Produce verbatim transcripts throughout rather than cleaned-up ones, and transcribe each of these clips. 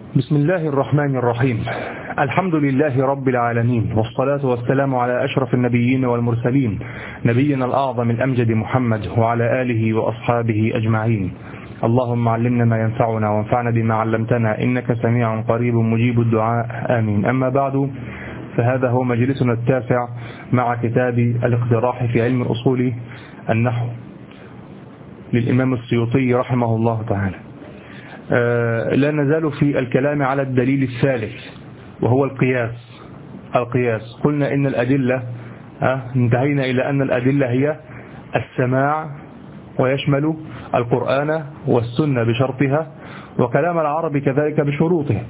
بسم الله الرحمن الرحيم. الحمد لله رب العالمين، والصلاة والسلام على أشرف النبيين والمرسلين، نبينا الأعظم الأمجد محمد وعلى آله وأصحابه أجمعين. اللهم علمنا ما ينفعنا وانفعنا بما علمتنا، إنك سميع قريب مجيب الدعاء، آمين. أما بعد، فهذا هو مجلسنا التاسع مع كتاب الاقتراح في علم الأصول النحو للإمام السيوطي رحمه الله تعالى. آه لا نزال في الكلام على الدليل الثالث وهو القياس. القياس قلنا إن الأدلة آه انتهينا إلى أن الأدلة هي السماع، ويشمل القرآن والسنة بشرطها، وكلام العرب كذلك بشروطه،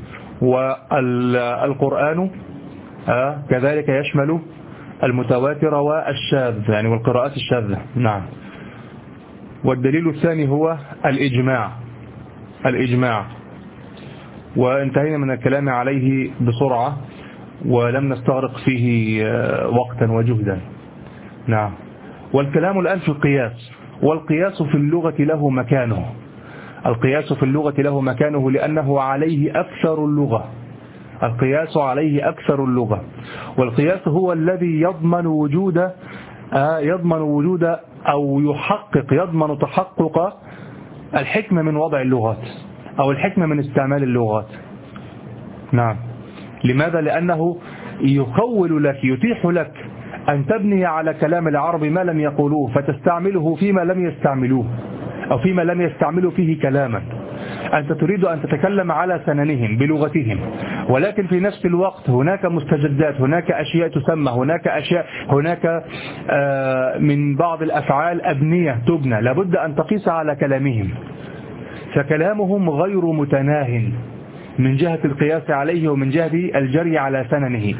والقرآن آه كذلك يشمل المتواتر والشاذ، يعني والقراءات الشاذة. نعم. والدليل الثاني هو الإجماع. الإجماع وانتهينا من الكلام عليه بسرعة ولم نستغرق فيه وقتا وجهدا. نعم. والكلام الآن في القياس. والقياس في اللغة له مكانه. القياس في اللغة له مكانه لأنه عليه أكثر اللغة. القياس عليه أكثر اللغة. والقياس هو الذي يضمن وجود يضمن وجود أو يحقق يضمن تحقق الحكمة من وضع اللغات أو الحكمة من استعمال اللغات. نعم. لماذا؟ لأنه يخول لك يتيح لك أن تبني على كلام العرب ما لم يقولوه فتستعمله فيما لم يستعملوه أو فيما لم يستعملوا فيه كلاما. أنت تريد أن تتكلم على سننهم بلغتهم، ولكن في نفس الوقت هناك مستجدات، هناك أشياء تسمى، هناك أشياء هناك من بعض الأفعال أبنية تبنى، لابد أن تقيس على كلامهم، فكلامهم غير متناه من جهة القياس عليه ومن جهة الجري على سننه.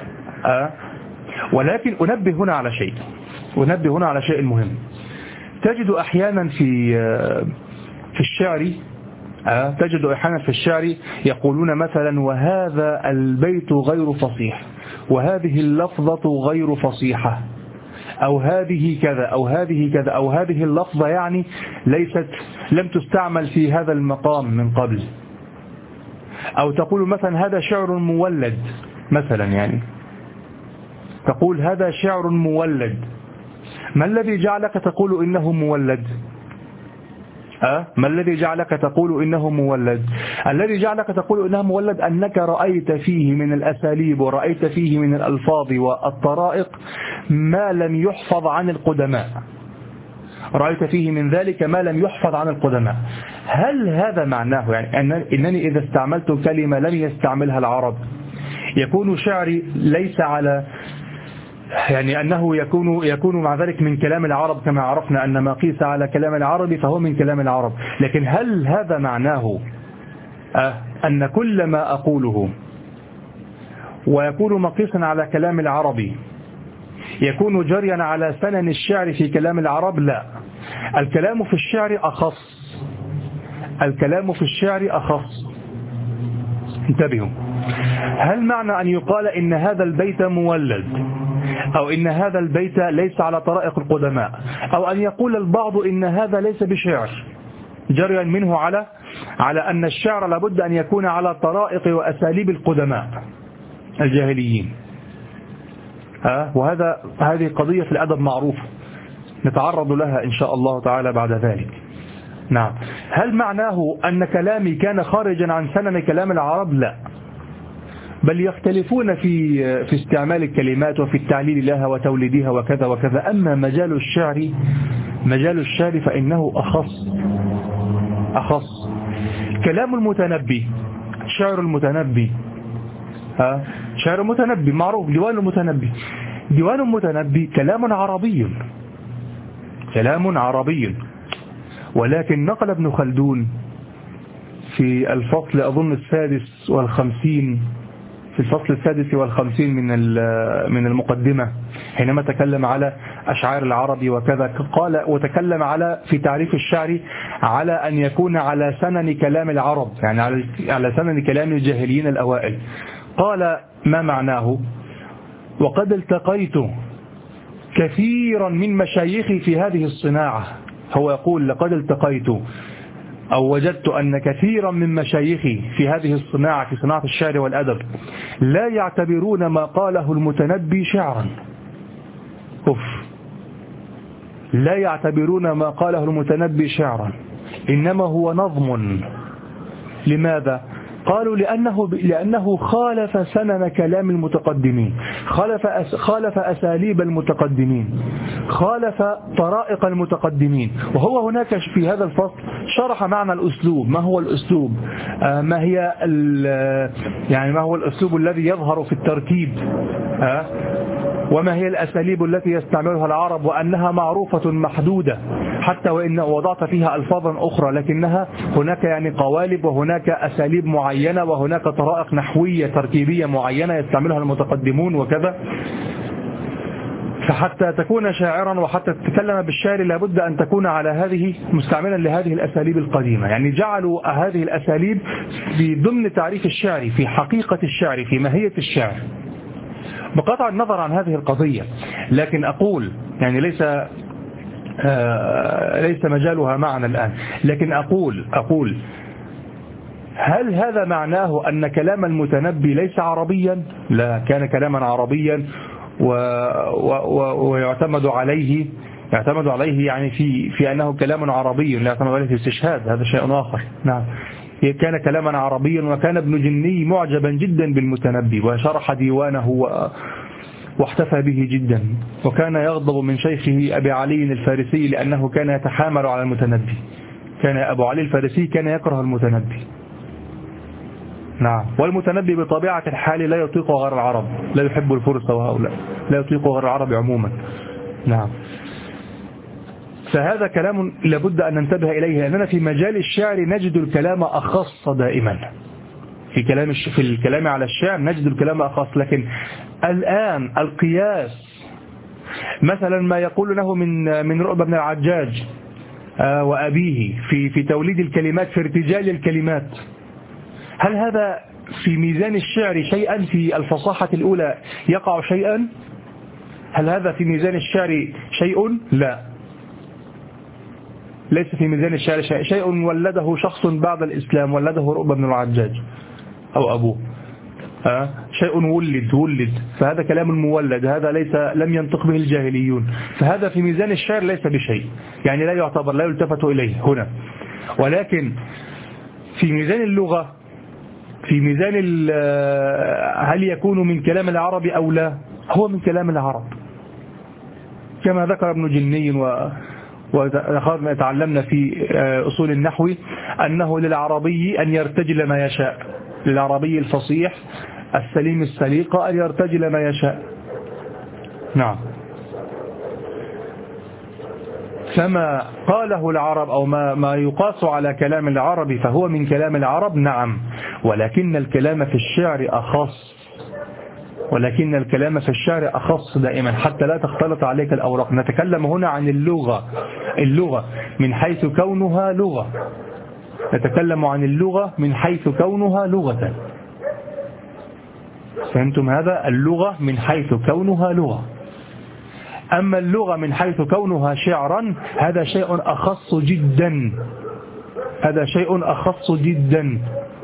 ولكن أنبه هنا على شيء أنبه هنا على شيء مهم. تجد أحيانا في في الشعر تجد أحيانا في الشعر يقولون مثلا: وهذا البيت غير فصيح، وهذه اللفظة غير فصيحة، أو هذه كذا أو هذه كذا أو هذه اللفظة يعني ليست لم تستعمل في هذا المقام من قبل. أو تقول مثلا: هذا شعر مولد مثلا، يعني تقول هذا شعر مولد. ما الذي جعلك تقول إنه مولد؟ أه؟ ما الذي جعلك تقول إنه مولد؟ الذي جعلك تقول إنه مولد أنك رأيت فيه من الأساليب ورأيت فيه من الألفاظ والطرائق ما لم يحفظ عن القدماء. رأيت فيه من ذلك ما لم يحفظ عن القدماء. هل هذا معناه يعني أنني إذا استعملت كلمة لم يستعملها العرب يكون شعري ليس على يعني أنه يكون يكون مع ذلك من كلام العرب، كما عرفنا أن ما قيس على كلام العرب فهو من كلام العرب؟ لكن هل هذا معناه أن كل ما أقوله ويكون مقيسا على كلام العربي يكون جريا على سنن الشعر في كلام العرب؟ لا. الكلام في الشعر أخص. الكلام في الشعر أخص. انتبهوا. هل معنى أن يقال إن هذا البيت مولد، أو إن هذا البيت ليس على طرائق القدماء، أو أن يقول البعض إن هذا ليس بشعر، جريا منه على على أن الشعر لابد أن يكون على طرائق وأساليب القدماء الجاهليين؟ ها وهذا هذه قضية في الأدب معروفة نتعرض لها إن شاء الله تعالى بعد ذلك. نعم. هل معناه أن كلامي كان خارجا عن سنن كلام العرب؟ لا، بل يختلفون في في استعمال الكلمات وفي التعليل لها وتوليدها وكذا وكذا. أما مجال الشعر مجال الشعر فإنه أخص أخص. كلام المتنبي، شعر المتنبي، ها شعر المتنبي معروف، ديوان المتنبي. ديوان المتنبي كلام عربي، كلام عربي، ولكن نقل ابن خلدون في الفصل أظن السادس والخمسين في الفصل السادس والخمسين من من المقدمة، حينما تكلم على أشعار العرب وكذا، قال وتكلم على في تعريف الشعر على أن يكون على سنن كلام العرب، يعني على على سنن كلام الجاهليين الأوائل. قال: ما معناه؟ وقد التقيت كثيرا من مشايخي في هذه الصناعة. هو يقول: لقد التقيت أو وجدت أن كثيرا من مشايخي في هذه الصناعة، في صناعة الشعر والأدب، لا يعتبرون ما قاله المتنبي شعرا. أف لا يعتبرون ما قاله المتنبي شعرا، إنما هو نظم. لماذا؟ قالوا لأنه, لأنه خالف سنن كلام المتقدمين، خالف, أس خالف أساليب المتقدمين، خالف طرائق المتقدمين. وهو هناك في هذا الفصل شرح معنى الأسلوب. ما هو الأسلوب؟ آه ما هي يعني ما هو الأسلوب الذي يظهر في الترتيب؟ آه وما هي الأساليب التي يستعملها العرب، وأنها معروفة محدودة، حتى وإن وضعت فيها ألفاظا أخرى، لكنها هناك يعني قوالب، وهناك أساليب معينة، وهناك طرائق نحوية تركيبية معينة يستعملها المتقدمون وكذا. فحتى تكون شاعرا وحتى تتكلم بالشعر لابد أن تكون على هذه مستعملا لهذه الأساليب القديمة. يعني جعلوا هذه الأساليب في ضمن تعريف الشعر، في حقيقة الشعر، في ماهية الشعر، بقطع النظر عن هذه القضية. لكن أقول يعني ليس آه ليس مجالها معنا الآن، لكن أقول أقول هل هذا معناه أن كلام المتنبي ليس عربيا؟ لا، كان كلاما عربيا و و و ويعتمد عليه يعتمد عليه يعني في في أنه كلام عربي، لا يعتمد عليه في استشهاد، هذا شيء آخر. نعم، كان كلاما عربيا. وكان ابن جني معجبا جدا بالمتنبي، وشرح ديوانه واحتفى به جدا، وكان يغضب من شيخه أبي علي الفارسي لأنه كان يتحامل على المتنبي. كان أبو علي الفارسي كان يكره المتنبي. نعم، والمتنبي بطبيعة الحال لا يطيق غير العرب، لا يحب الفرس وهؤلاء، لا يطيق غير العرب عموما. نعم، فهذا كلام لابد أن ننتبه إليه، لأننا في مجال الشعر نجد الكلام أخص دائما. في كلام في الكلام على الشعر نجد الكلام أخص. لكن الآن القياس مثلا ما يقول له من من رؤبة بن العجاج وأبيه في في توليد الكلمات، في ارتجال الكلمات، هل هذا في ميزان الشعر شيئا؟ في الفصاحة الأولى يقع شيئا؟ هل هذا في ميزان الشعر شيء؟ لا، ليس في ميزان الشعر شيء. شيء ولده شخص بعد الإسلام، ولده رؤبة بن العجاج أو أبوه. أه؟ شيء ولد ولد فهذا كلام مولد، هذا ليس لم ينطق به الجاهليون، فهذا في ميزان الشعر ليس بشيء، يعني لا يعتبر، لا يلتفت إليه هنا. ولكن في ميزان اللغة، في ميزان هل يكون من كلام العرب أو لا، هو من كلام العرب كما ذكر ابن جني. و وأخذنا تعلمنا في أصول النحو أنه للعربي أن يرتجل ما يشاء، للعربي الفصيح السليم السليقة أن يرتجل ما يشاء. نعم، فما قاله العرب أو ما, ما يقاس على كلام العرب فهو من كلام العرب. نعم، ولكن الكلام في الشعر أخص، ولكن الكلام في الشعر أخص دائما، حتى لا تختلط عليك الأوراق. نتكلم هنا عن اللغة، اللغة من حيث كونها لغة، نتكلم عن اللغة من حيث كونها لغة. فهمتم هذا؟ اللغة من حيث كونها لغة. أما اللغة من حيث كونها شعرا هذا شيء أخص جدا، هذا شيء أخص جدا،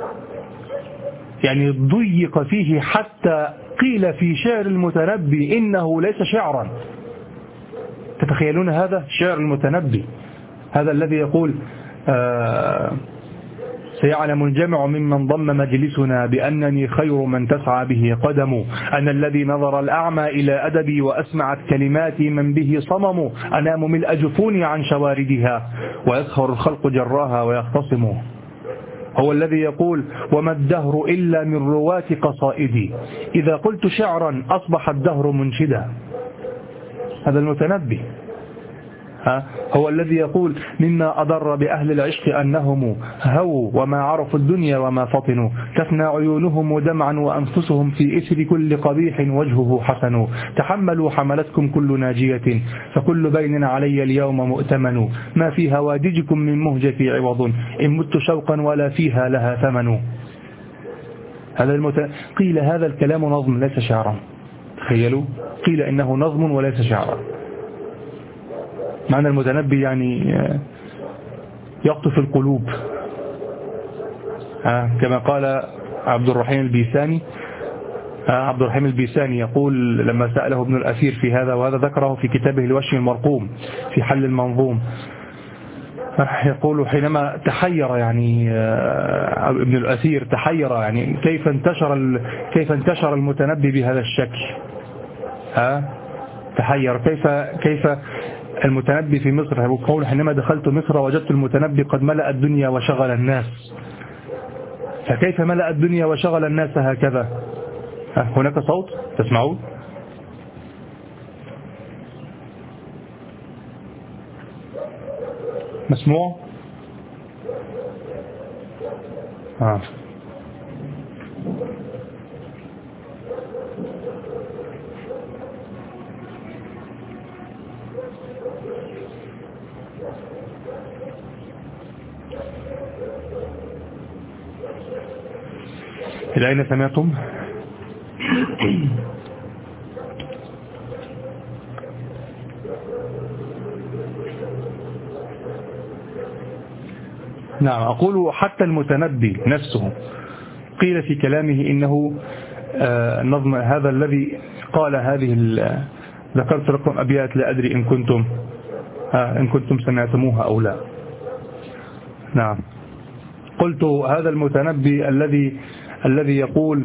يعني ضيق فيه حتى قيل في شعر المتنبي إنه ليس شعرا. تتخيلون هذا؟ شعر المتنبي هذا الذي يقول آه سيعلم الجمع ممن ضم مجلسنا بأنني خير من تسعى به قدم، أنا الذي نظر الأعمى إلى أدبي وأسمعت كلماتي من به صمم، أنام ملء جفوني عن شواردها ويسهر الخلق جراها ويختصم. هو الذي يقول وما الدهر إلا من رواة قصائدي، إذا قلت شعرا أصبح الدهر منشدا. هذا المتنبي. ها هو الذي يقول مما أضر بأهل العشق أنهم هووا وما عرفوا الدنيا وما فطنوا، تفنى عيونهم دمعا وأنفسهم في إثر كل قبيح وجهه حسن، تحملوا حملتكم كل ناجية فكل بين علي اليوم مؤتمن، ما في هوادجكم من مهجتي عوض إن مت شوقا ولا فيها لها ثمن. هذا المت... قيل هذا الكلام نظم ليس شعرا. تخيلوا، قيل إنه نظم وليس شعرا. معنى المتنبي يعني يقطف القلوب كما قال عبد الرحيم البيساني. عبد الرحيم البيساني يقول لما سأله ابن الأثير في هذا، وهذا ذكره في كتابه الوشي المرقوم في حل المنظوم، يقول حينما تحير يعني ابن الأثير تحير يعني كيف انتشر كيف انتشر المتنبي بهذا الشكل. ها تحير كيف كيف المتنبي في مصر، يقول حينما دخلت مصر وجدت المتنبي قد ملأ الدنيا وشغل الناس، فكيف ملأ الدنيا وشغل الناس هكذا؟ هناك صوت تسمعون؟ مسموع؟ آه. إلى أين سمعتم؟ نعم، أقول حتى المتنبي نفسه قيل في كلامه إنه النظم هذا الذي قال هذه، ذكرت لكم أبيات لا أدري إن كنتم إن كنتم سمعتموها أو لا. نعم، قلت هذا المتنبي الذي الذي يقول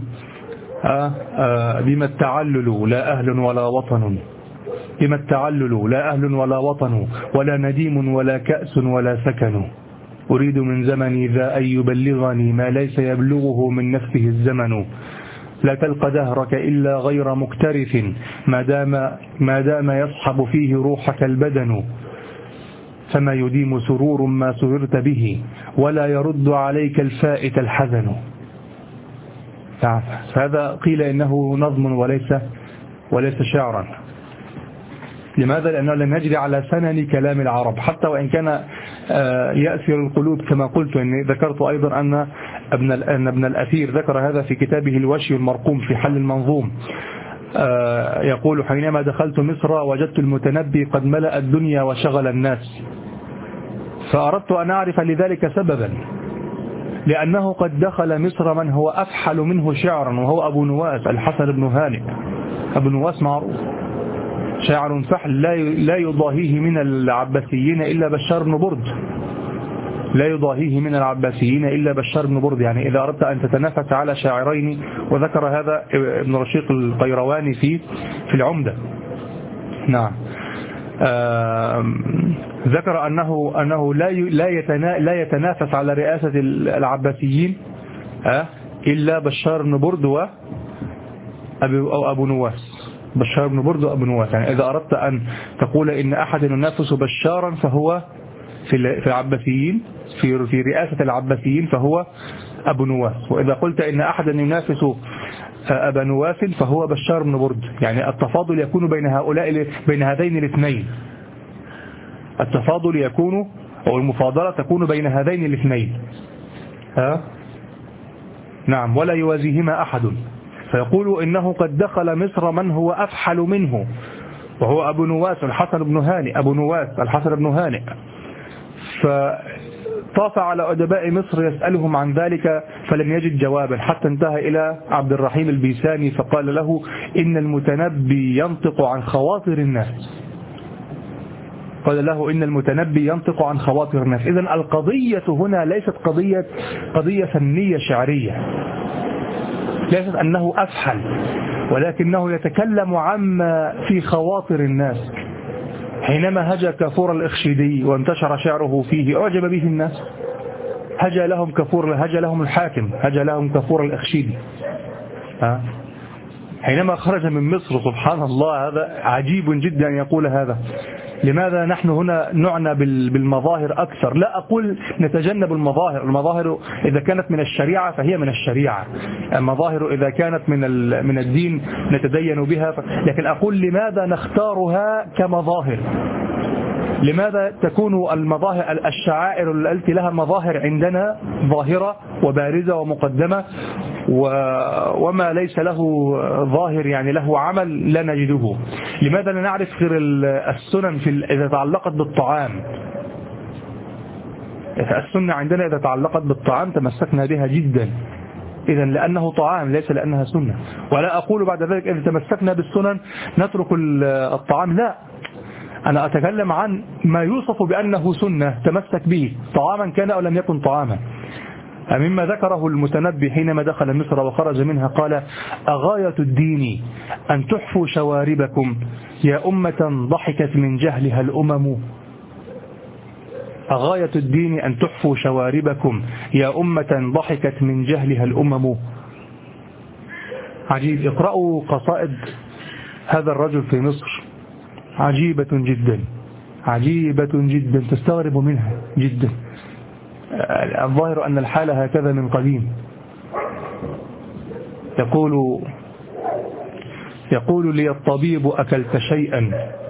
بما التعلل لا أهل ولا وطن، بما التعلل لا أهل ولا وطن، ولا نديم ولا كأس ولا سكن، أريد من زمني ذا أن يبلغني ما ليس يبلغه من نفسه الزمن، لا تلقى دهرك إلا غير مكترث ما دام, ما دام يصحب فيه روحك البدن، فما يديم سرور ما سررت به ولا يرد عليك الفائت الحزن. هذا قيل إنه نظم وليس وليس شعرا. لماذا؟ لأنه لم يجري على سنن كلام العرب، حتى وإن كان يأسر القلوب كما قلت. إني ذكرت أيضا أن ابن أن ابن الأثير ذكر هذا في كتابه الوشي المرقوم في حل المنظوم، يقول حينما دخلت مصر وجدت المتنبي قد ملأ الدنيا وشغل الناس، فأردت أن أعرف لذلك سببا، لأنه قد دخل مصر من هو أفحل منه شعرا، وهو أبو نواس الحسن بن هانئ. أبو نواس معروف شاعر فحل لا يضاهيه من العباسيين إلا بشار بن برد، لا يضاهيه من العباسيين إلا بشار بن برد. يعني إذا أردت أن تتنافس على شاعرين، وذكر هذا ابن رشيق القيرواني في في العمدة. نعم، ذكر أنه أنه لا لا لا يتنافس على رئاسة العباسيين إلا بشار بن برد و أو أبو نواس. بشار بن برد وأبو نواس. يعني إذا أردت أن تقول إن أحد ينافس بشارا فهو في في العباسيين، في في رئاسة العباسيين فهو أبو نواس، وإذا قلت إن أحدا ينافس أبا نواس فهو بشار بن برد. يعني التفاضل يكون بين هؤلاء بين هذين الاثنين، التفاضل يكون أو المفاضلة تكون بين هذين الاثنين. ها؟ نعم، ولا يوازيهما أحد. فيقول إنه قد دخل مصر من هو أفحل منه، وهو أبو نواس الحسن بن هانئ. أبو نواس الحسن بن هانئ. فطاف على أدباء مصر يسألهم عن ذلك فلم يجد جوابا، حتى انتهى إلى عبد الرحيم البيساني فقال له إن المتنبي ينطق عن خواطر الناس. قال له إن المتنبي ينطق عن خواطر الناس. إذن القضية هنا ليست قضية قضية فنية شعرية، ليست أنه أفحل، ولكنه يتكلم عما في خواطر الناس. حينما هجا كافور الإخشيدي وانتشر شعره فيه أعجب به الناس، هجا لهم كافور، هجا لهم الحاكم، هجا لهم كافور الإخشيدي. ها؟ حينما خرج من مصر، سبحان الله، هذا عجيب جدا أن يقول هذا. لماذا نحن هنا نعنى بالمظاهر أكثر؟ لا أقول نتجنب المظاهر، المظاهر إذا كانت من الشريعة فهي من الشريعة، المظاهر إذا كانت من من الدين نتدين بها ف... لكن أقول لماذا نختارها كمظاهر؟ لماذا تكون المظاهر الشعائر التي لها مظاهر عندنا ظاهرة وبارزة ومقدمة، و... وما ليس له ظاهر يعني له عمل لا نجده؟ لماذا لا نعرف غير السنن في ال... إذا تعلقت بالطعام؟ السنة عندنا إذا تعلقت بالطعام تمسكنا بها جدا، إذا لأنه طعام ليس لأنها سنة. ولا أقول بعد ذلك إذا تمسكنا بالسنن نترك الطعام، لا، أنا أتكلم عن ما يوصف بأنه سنة تمسك به طعاما كان أو لم يكن طعاما. مما ذكره المتنبي حينما دخل مصر وخرج منها قال: أغاية الدين أن تحفوا شواربكم يا أمة ضحكت من جهلها الأمم. أغاية الدين أن تحفوا شواربكم يا أمة ضحكت من جهلها الأمم. عجيب، اقرأوا قصائد هذا الرجل في مصر، عجيبة جدا، عجيبة جدا، تستغرب منها جدا. الظاهر أن الحال هكذا من قديم. يقول يقول لي الطبيب: أكلت شيئا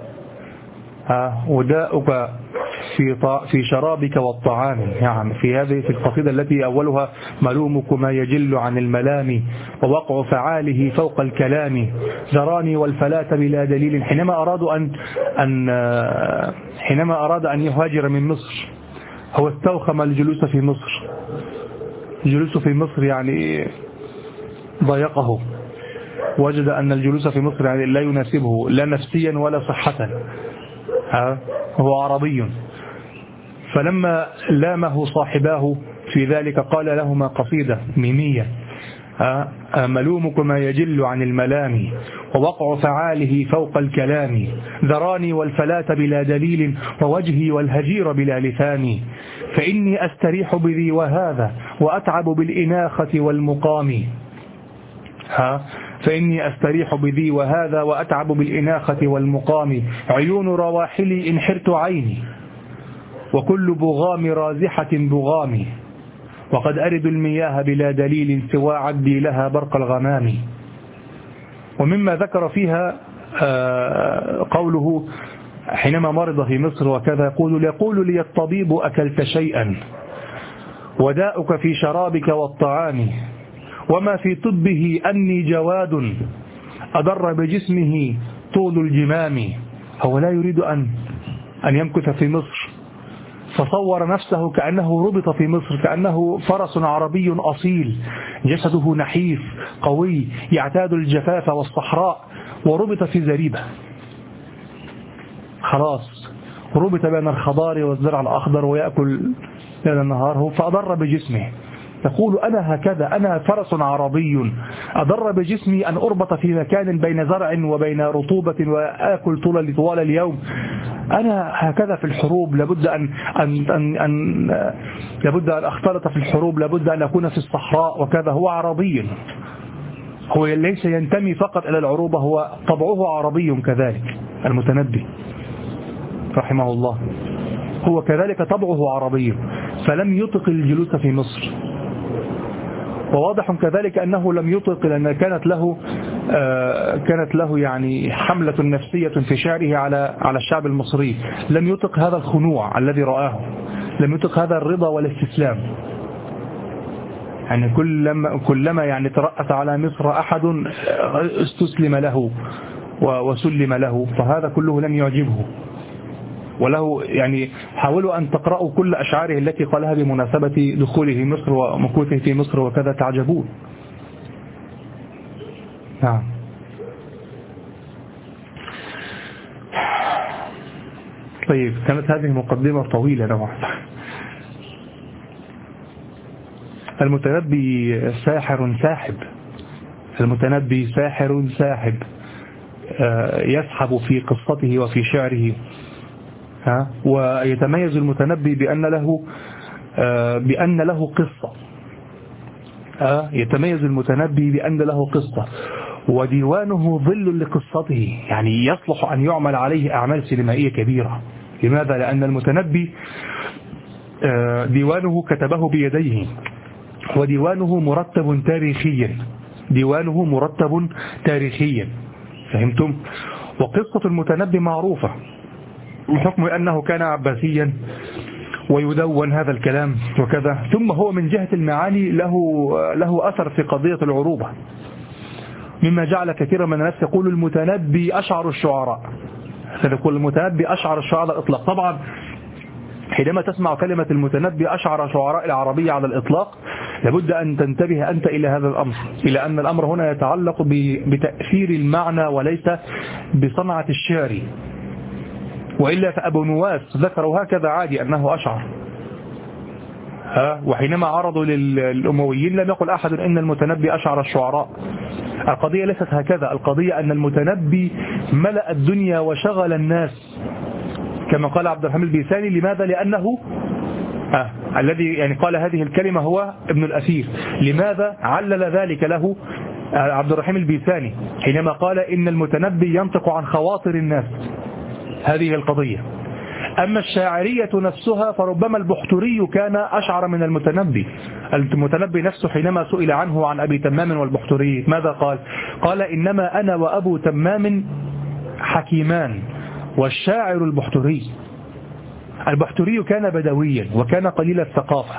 وداؤك في في شرابك والطعام. يعني في هذه في القصيدة التي أولها: ملومك ما يجل عن الملام ووقع فعاله فوق الكلام، ذراني والفلاة بلا دليل. حينما أرادوا أن أن حينما أراد أن يهاجر من مصر هو استوخم الجلوس في مصر. الجلوس في مصر يعني ضيقه، وجد أن الجلوس في مصر يعني لا يناسبه لا نفسيا ولا صحة. هو عربي، فلما لامه صاحباه في ذلك قال لهما قصيدة ميمية: ملومك ما يجل عن الملام ووقع فعاله فوق الكلام، ذراني والفلاة بلا دليل ووجهي والهجير بلا لثام، فإني أستريح بذي وهذا وأتعب بالإناخة والمقام. ها فإني أستريح بذي وهذا وأتعب بالإناخة والمقام، عيون رواحلي إن حرت عيني وكل بغام رازحة بغامي، وقد أرد المياه بلا دليل سوى عدي لها برق الغمام. ومما ذكر فيها قوله حينما مرض في مصر وكذا: يقول يقول لي الطبيب: أكلت شيئا وداؤك في شرابك والطعام، وما في طبه أني جواد أضر بجسمه طول الجمام. هو لا يريد أن أن يمكث في مصر، فصور نفسه كأنه ربط في مصر، كأنه فرس عربي أصيل جسده نحيف قوي يعتاد الجفاف والصحراء، وربط في زريبة، خلاص ربط بين الخضار والزرع الأخضر ويأكل ليل النهار، فأضر بجسمه. يقول: أنا هكذا، أنا فرس عربي أضر بجسمي أن أربط في مكان بين زرع وبين رطوبة وآكل طول طوال اليوم. أنا هكذا في الحروب، لابد أن أن أن, أن لابد أن أختلط في الحروب، لابد أن أكون في الصحراء وكذا. هو عربي، هو ليس ينتمي فقط إلى العروبة، هو طبعه عربي كذلك. المتنبي رحمه الله هو كذلك طبعه عربي، فلم يطق الجلوس في مصر. وواضح كذلك أنه لم يطق، لأن كانت له كانت له يعني حملة نفسية في شعره على على الشعب المصري. لم يطق هذا الخنوع الذي رآه، لم يطق هذا الرضا والاستسلام. يعني كلما كلما يعني ترأس على مصر أحد استسلم له وسلم له، فهذا كله لم يعجبه. وله يعني حاولوا أن تقرأوا كل أشعاره التي قالها بمناسبة دخوله مصر ومكوثه في مصر وكذا، تعجبون. نعم. طيب، كانت هذه مقدمة طويلة نوعا. المتنبي ساحر ساحب، المتنبي ساحر ساحب، يسحب في قصته وفي شعره. ها ويتميز المتنبي بأن له بأن له قصة. ها يتميز المتنبي بأن له قصة، وديوانه ظل لقصته، يعني يصلح أن يعمل عليه أعمال سينمائية كبيرة. لماذا؟ لأن المتنبي ديوانه كتبه بيديه، وديوانه مرتب تاريخيا، ديوانه مرتب تاريخيا، فهمتم؟ وقصة المتنبي معروفة بحكم أنه كان عباسيا ويدون هذا الكلام وكذا. ثم هو من جهة المعاني له له أثر في قضية العروبة، مما جعل كثيرا من الناس يقول المتنبي أشعر الشعراء، يقول المتنبي أشعر الشعراء إطلاق. طبعا حينما تسمع كلمة المتنبي أشعر شعراء العربية على الإطلاق لابد أن تنتبه أنت إلى هذا الأمر، إلى أن الأمر هنا يتعلق بتأثير المعنى وليس بصنعة الشعر، وإلا فأبو نواس ذكروا هكذا عادي أنه أشعر. ها وحينما عرضوا للأمويين لم يقل أحد إن المتنبي أشعر الشعراء. القضية ليست هكذا، القضية أن المتنبي ملأ الدنيا وشغل الناس كما قال عبد الرحيم البيساني. لماذا؟ لأنه آه الذي يعني قال هذه الكلمة هو ابن الأثير. لماذا علل ذلك له عبد الرحيم البيساني حينما قال إن المتنبي ينطق عن خواطر الناس؟ هذه القضية. أما الشاعرية نفسها فربما البحتري كان أشعر من المتنبي. المتنبي نفسه حينما سئل عنه عن أبي تمام والبحتري ماذا قال؟ قال إنما أنا وأبو تمام حكيمان والشاعر البحتري. البحتري كان بدويا وكان قليل الثقافة.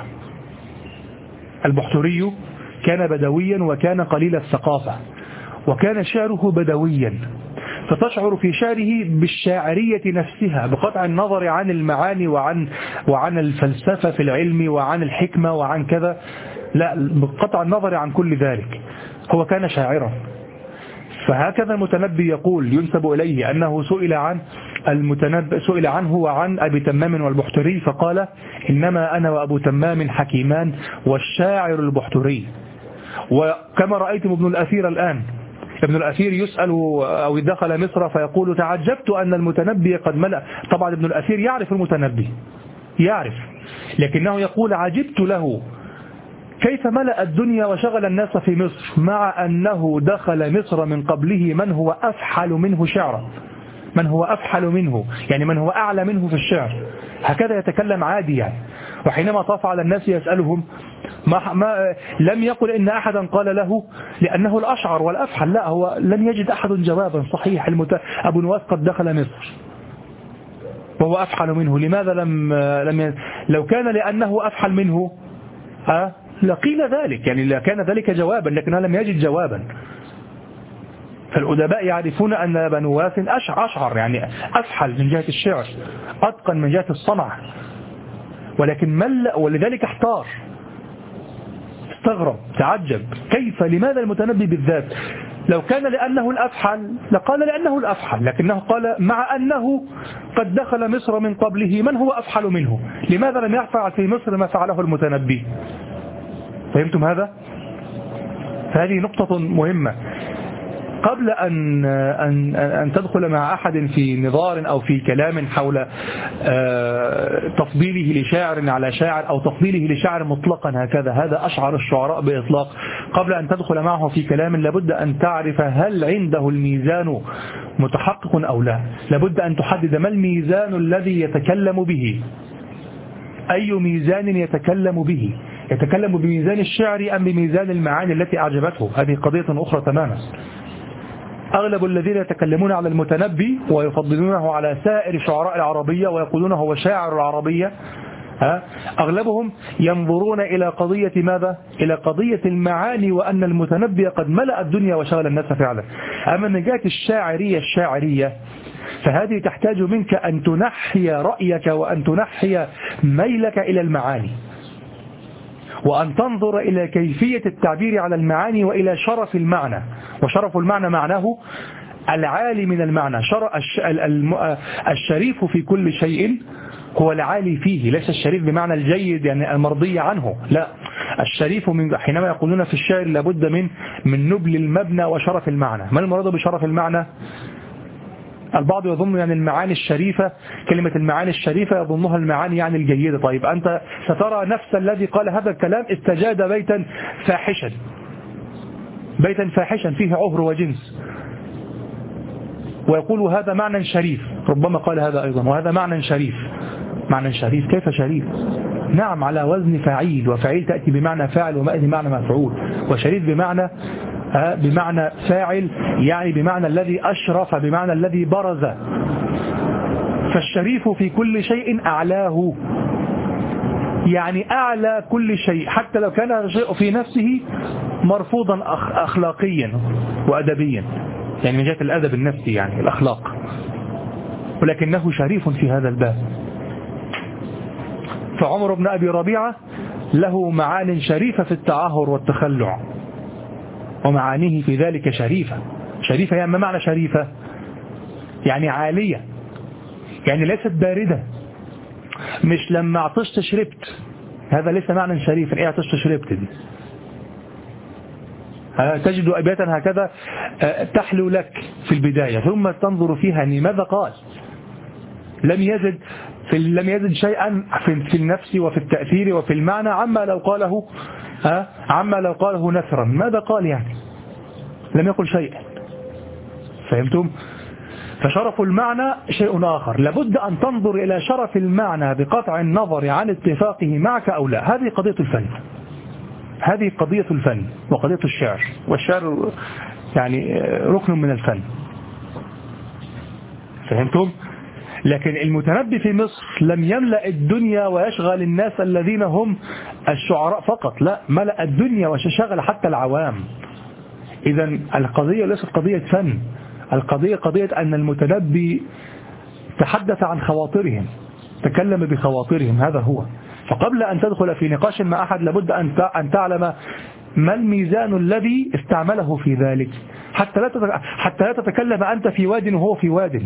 البحتري كان بدويا وكان قليل الثقافة وكان شعره بدويا، فتشعر في شعره بالشاعرية نفسها بقطع النظر عن المعاني وعن وعن الفلسفة في العلم وعن الحكمة وعن كذا، لا بقطع النظر عن كل ذلك هو كان شاعرا. فهكذا المتنبي يقول ينسب إليه أنه سئل عن المتنبي سئل عنه وعن أبي تمام والبحتري فقال إنما أنا وأبو تمام حكيمان والشاعر البحتري. وكما رأيتم ابن الأثير الآن، ابن الأثير يسأل أو دخل مصر فيقول تعجبت أن المتنبي قد ملأ. طبعا ابن الأثير يعرف المتنبي يعرف، لكنه يقول عجبت له كيف ملأ الدنيا وشغل الناس في مصر مع أنه دخل مصر من قبله من هو أفحل منه شعرا، من هو أفحل منه يعني من هو أعلى منه في الشعر. هكذا يتكلم عادي يعني. وحينما طاف على الناس يسألهم ما ما لم يقل إن أحدا قال له لأنه الأشعر والأفحل، لا هو لم يجد أحد جوابا صحيح. المت... أبو نواس قد دخل مصر وهو أفحل منه، لماذا لم, لم ي... لو كان لأنه أفحل منه ها لقيل ذلك يعني لكان ذلك جوابا، لكنه لم يجد جوابا. فالأدباء يعرفون أن أبا نواس أشعر يعني أفحل من جهة الشعر، أتقن من جهة الصنع، ولكن مل ولذلك احتار استغرب تعجب كيف لماذا المتنبي بالذات؟ لو كان لأنه الأفحل لقال لأنه الأفحل، لكنه قال مع أنه قد دخل مصر من قبله من هو أفحل منه، لماذا لم يفعل في مصر ما فعله المتنبي؟ فهمتم هذا؟ فهذه نقطة مهمة. قبل أن, أن, أن تدخل مع أحد في نظار أو في كلام حول تفضيله لشاعر على شاعر أو تفضيله لشاعر مطلقا هكذا هذا أشعر الشعراء بإطلاق، قبل أن تدخل معه في كلام لابد أن تعرف هل عنده الميزان متحقق أو لا. لابد أن تحدد ما الميزان الذي يتكلم به، أي ميزان يتكلم به، يتكلم بميزان الشعر أم بميزان المعاني التي أعجبته. هذه قضية أخرى تماما. أغلب الذين يتكلمون على المتنبي ويفضلونه على سائر شعراء العربية ويقولون هو شاعر العربية أغلبهم ينظرون إلى قضية ماذا؟ إلى قضية المعاني وأن المتنبي قد ملأ الدنيا وشغل الناس فعلا. أما من جهة الشاعرية الشاعرية فهذه تحتاج منك أن تنحي رأيك وأن تنحي ميلك إلى المعاني وأن تنظر إلى كيفية التعبير على المعاني وإلى شرف المعنى. وشرف المعنى معناه العالي من المعنى. الشريف في كل شيء هو العالي فيه، ليس الشريف بمعنى الجيد يعني المرضي عنه، لا الشريف من حينما يقولون في الشعر لابد من من نبل المبنى وشرف المعنى. ما المراد بشرف المعنى؟ البعض يظن يعني المعاني الشريفة، كلمة المعاني الشريفة يظنها المعاني يعني الجيدة. طيب أنت سترى نفس الذي قال هذا الكلام استجاد بيتا فاحشا، بيتا فاحشا فيه عهر وجنس، ويقول هذا معنى شريف، ربما قال هذا أيضا وهذا معنى شريف. معنى شريف كيف شريف؟ نعم على وزن فعيل، وفعيل تأتي بمعنى فاعل وما بمعنى مفعول، وشريف بمعنى بمعنى فاعل يعني بمعنى الذي أشرف، بمعنى الذي برز. فالشريف في كل شيء أعلاه، يعني أعلى كل شيء حتى لو كان الشيء في نفسه مرفوضا أخلاقيا وأدبيا، يعني من جهة الأدب النفسي يعني الأخلاق، ولكنه شريف في هذا الباب. فعمر بن أبي ربيعة له معان شريفة في التعاهر والتخلع، ومعانيه في ذلك شريفة. شريفة يعني ما معنى شريفة؟ يعني عالية، يعني ليست باردة، مش لما عطشت شربت، هذا ليس معنى شريفا. ايه عطشت شربت دي؟ تجد أبياتا هكذا تحلو لك في البداية، ثم تنظر فيها لماذا قال. لم يزد في لم يزد شيئا في النفس وفي التأثير وفي المعنى عما لو قاله عما لو قاله نثرا. ماذا قال يعني؟ لم يقل شيئا. فهمتم؟ فشرف المعنى شيء آخر. لابد أن تنظر إلى شرف المعنى بقطع النظر عن اتفاقه معك أو لا. هذه قضية الفن، هذه قضية الفن وقضية الشعر، والشعر يعني ركن من الفن. فهمتم؟ لكن المتنبي في مصر لم يملأ الدنيا ويشغل الناس الذين هم الشعراء فقط، لا، ملأ الدنيا وشغل حتى العوام. إذا القضية ليست قضية فن، القضية قضية أن المتنبي تحدث عن خواطرهم، تكلم بخواطرهم، هذا هو. فقبل أن تدخل في نقاش مع أحد لابد أن تعلم ما الميزان الذي استعمله في ذلك، حتى لا حتى لا تتكلم أنت في واد وهو في واد.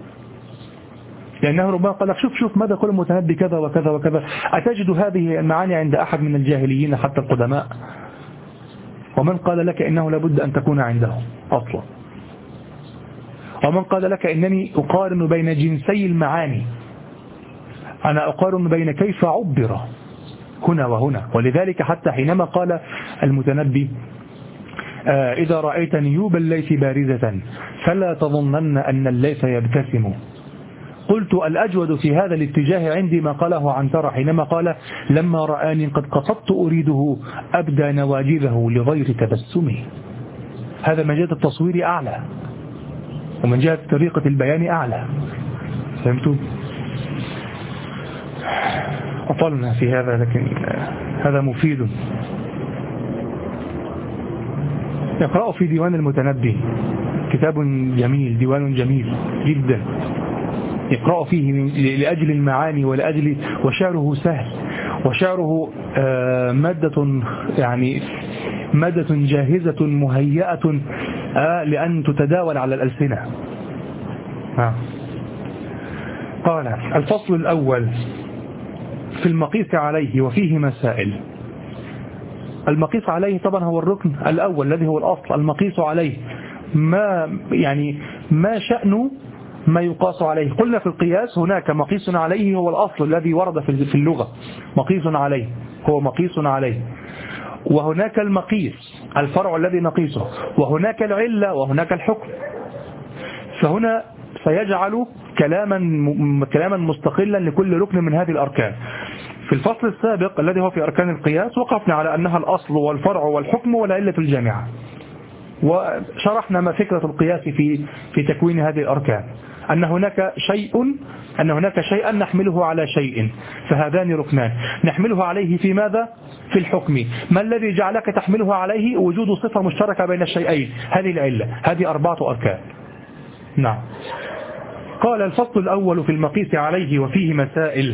لأنه ربما قال لك شوف شوف ماذا قال المتنبي كذا وكذا وكذا. أتجد هذه المعاني عند أحد من الجاهليين حتى القدماء؟ ومن قال لك إنه لابد أن تكون عنده أصلا؟ ومن قال لك إنني أقارن بين جنسي المعاني؟ أنا أقارن بين كيف عبر هنا وهنا. ولذلك حتى حينما قال المتنبي آه إذا رأيت نيوب الليث بارزة فلا تظنن أن الليث يبتسم، قلت الأجود في هذا الاتجاه عندي ما قاله عنترة حينما قال لما رآني قد قصدت أريده أبدى نواجذه لغير تبسمه. هذا من جهة التصوير أعلى، ومن جهة طريقة البيان أعلى. فهمتوا؟ أطلنا في هذا، لكن هذا مفيد. يقرأ في ديوان المتنبي، كتاب جميل، ديوان جميل جدا، يقرأ فيه لأجل المعاني ولأجل، وشعره سهل، وشعره مادة يعني مادة جاهزة مهيئة لأن تتداول على الألسنة. قال الفصل الأول في المقيس عليه وفيه مسائل. المقيس عليه طبعا هو الركن الأول الذي هو الأصل. المقيس عليه ما يعني ما شأنه ما يقاس عليه. قلنا في القياس هناك مقيس عليه هو الأصل الذي ورد في اللغة، مقيس عليه هو مقيس عليه، وهناك المقيس الفرع الذي نقيسه، وهناك العلة، وهناك الحكم. فهنا سيجعل كلاما كلاما مستقلا لكل ركن من هذه الأركان. في الفصل السابق الذي هو في أركان القياس وقفنا على أنها الأصل والفرع والحكم والعلة الجامعة، وشرحنا ما فكرة القياس في في تكوين هذه الأركان، أن هناك شيء أن هناك شيئا نحمله على شيء، فهذان ركنان نحمله عليه في ماذا؟ في الحكم. ما الذي جعلك تحمله عليه؟ وجود صفة مشتركة بين الشيئين، هذه العلة. هذه أربعة أركان. نعم. قال الفصل الأول في المقيس عليه وفيه مسائل.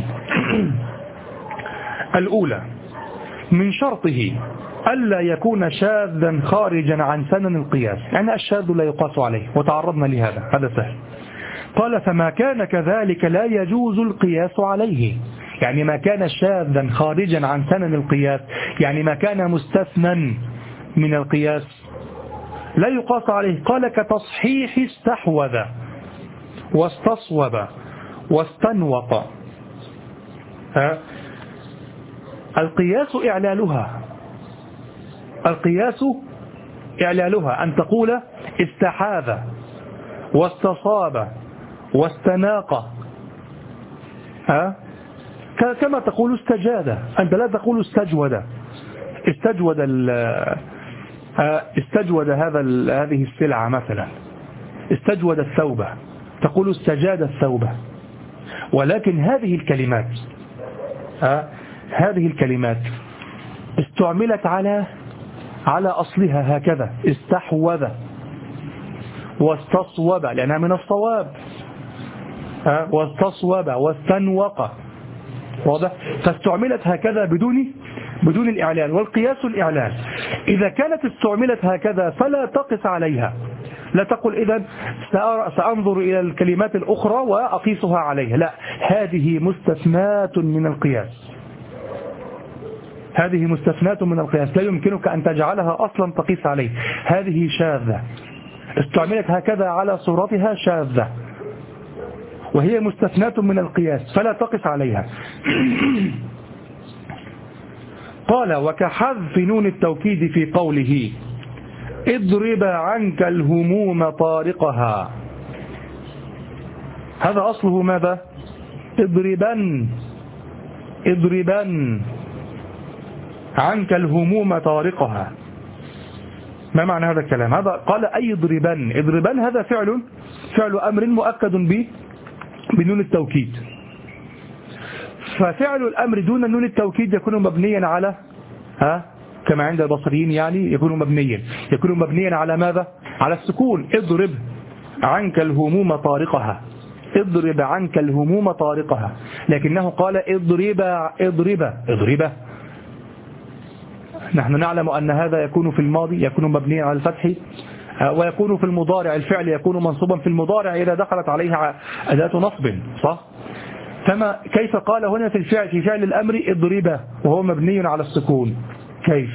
الأولى من شرطه ألا يكون شاذا خارجا عن سنن القياس، يعني الشاذ لا يقاس عليه، وتعرضنا لهذا، هذا سهل. قال فما كان كذلك لا يجوز القياس عليه، يعني ما كان شاذا خارجا عن سنن القياس، يعني ما كان مستثنى من القياس لا يقاس عليه. قال كتصحيح استحوذ واستصوب واستنوط. ها القياس إعلالها، القياس إعلالها أن تقول استحاذ واستصاب واستناق، ها كما تقول استجاد. أنت لا تقول استجود استجود استجود هذا هذه السلعة مثلا، استجود الثوب، تقول استجاد الثوب. ولكن هذه الكلمات ها هذه الكلمات استعملت على على أصلها هكذا، استحوذ واستصوب لأنها من الصواب، واستصوب واستنوق واضح؟ فاستعملت هكذا بدون بدون الإعلان، والقياس الإعلان. إذا كانت استعملت هكذا فلا تقس عليها، لا تقل إذن سأنظر إلى الكلمات الأخرى وأقيسها عليها، لا، هذه مستثنات من القياس، هذه مستثنات من القياس، لا يمكنك أن تجعلها أصلا تقيس عليه، هذه شاذة، استعملت هكذا على صورتها شاذة، وهي مستثنات من القياس فلا تقس عليها. قال وكحذف نون التوكيد في قوله اضرب عنك الهموم طارقها، هذا أصله ماذا؟ اضربا اضربا عنك الهموم طارقها. ما معنى هذا الكلام؟ هذا قال أي اضربا، اضربا هذا فعل فعل أمر مؤكد به بنون التوكيد، ففعل الأمر دون نون التوكيد يكون مبنيا على ها كما عند البصريين، يعني يكون مبنيا يكون مبنيا على ماذا؟ على السكون. اضرب عنك الهموم طارقها، اضرب عنك الهموم طارقها، لكنه قال اضرب اضرب اضرب. نحن نعلم أن هذا يكون في الماضي يكون مبنيا على الفتح، ويكون في المضارع الفعل يكون منصوبا في المضارع إذا دخلت عليها أداة نصب، صح؟ كما كيف قال هنا في الفعل في فعل الأمر اضربه وهو مبني على السكون؟ كيف؟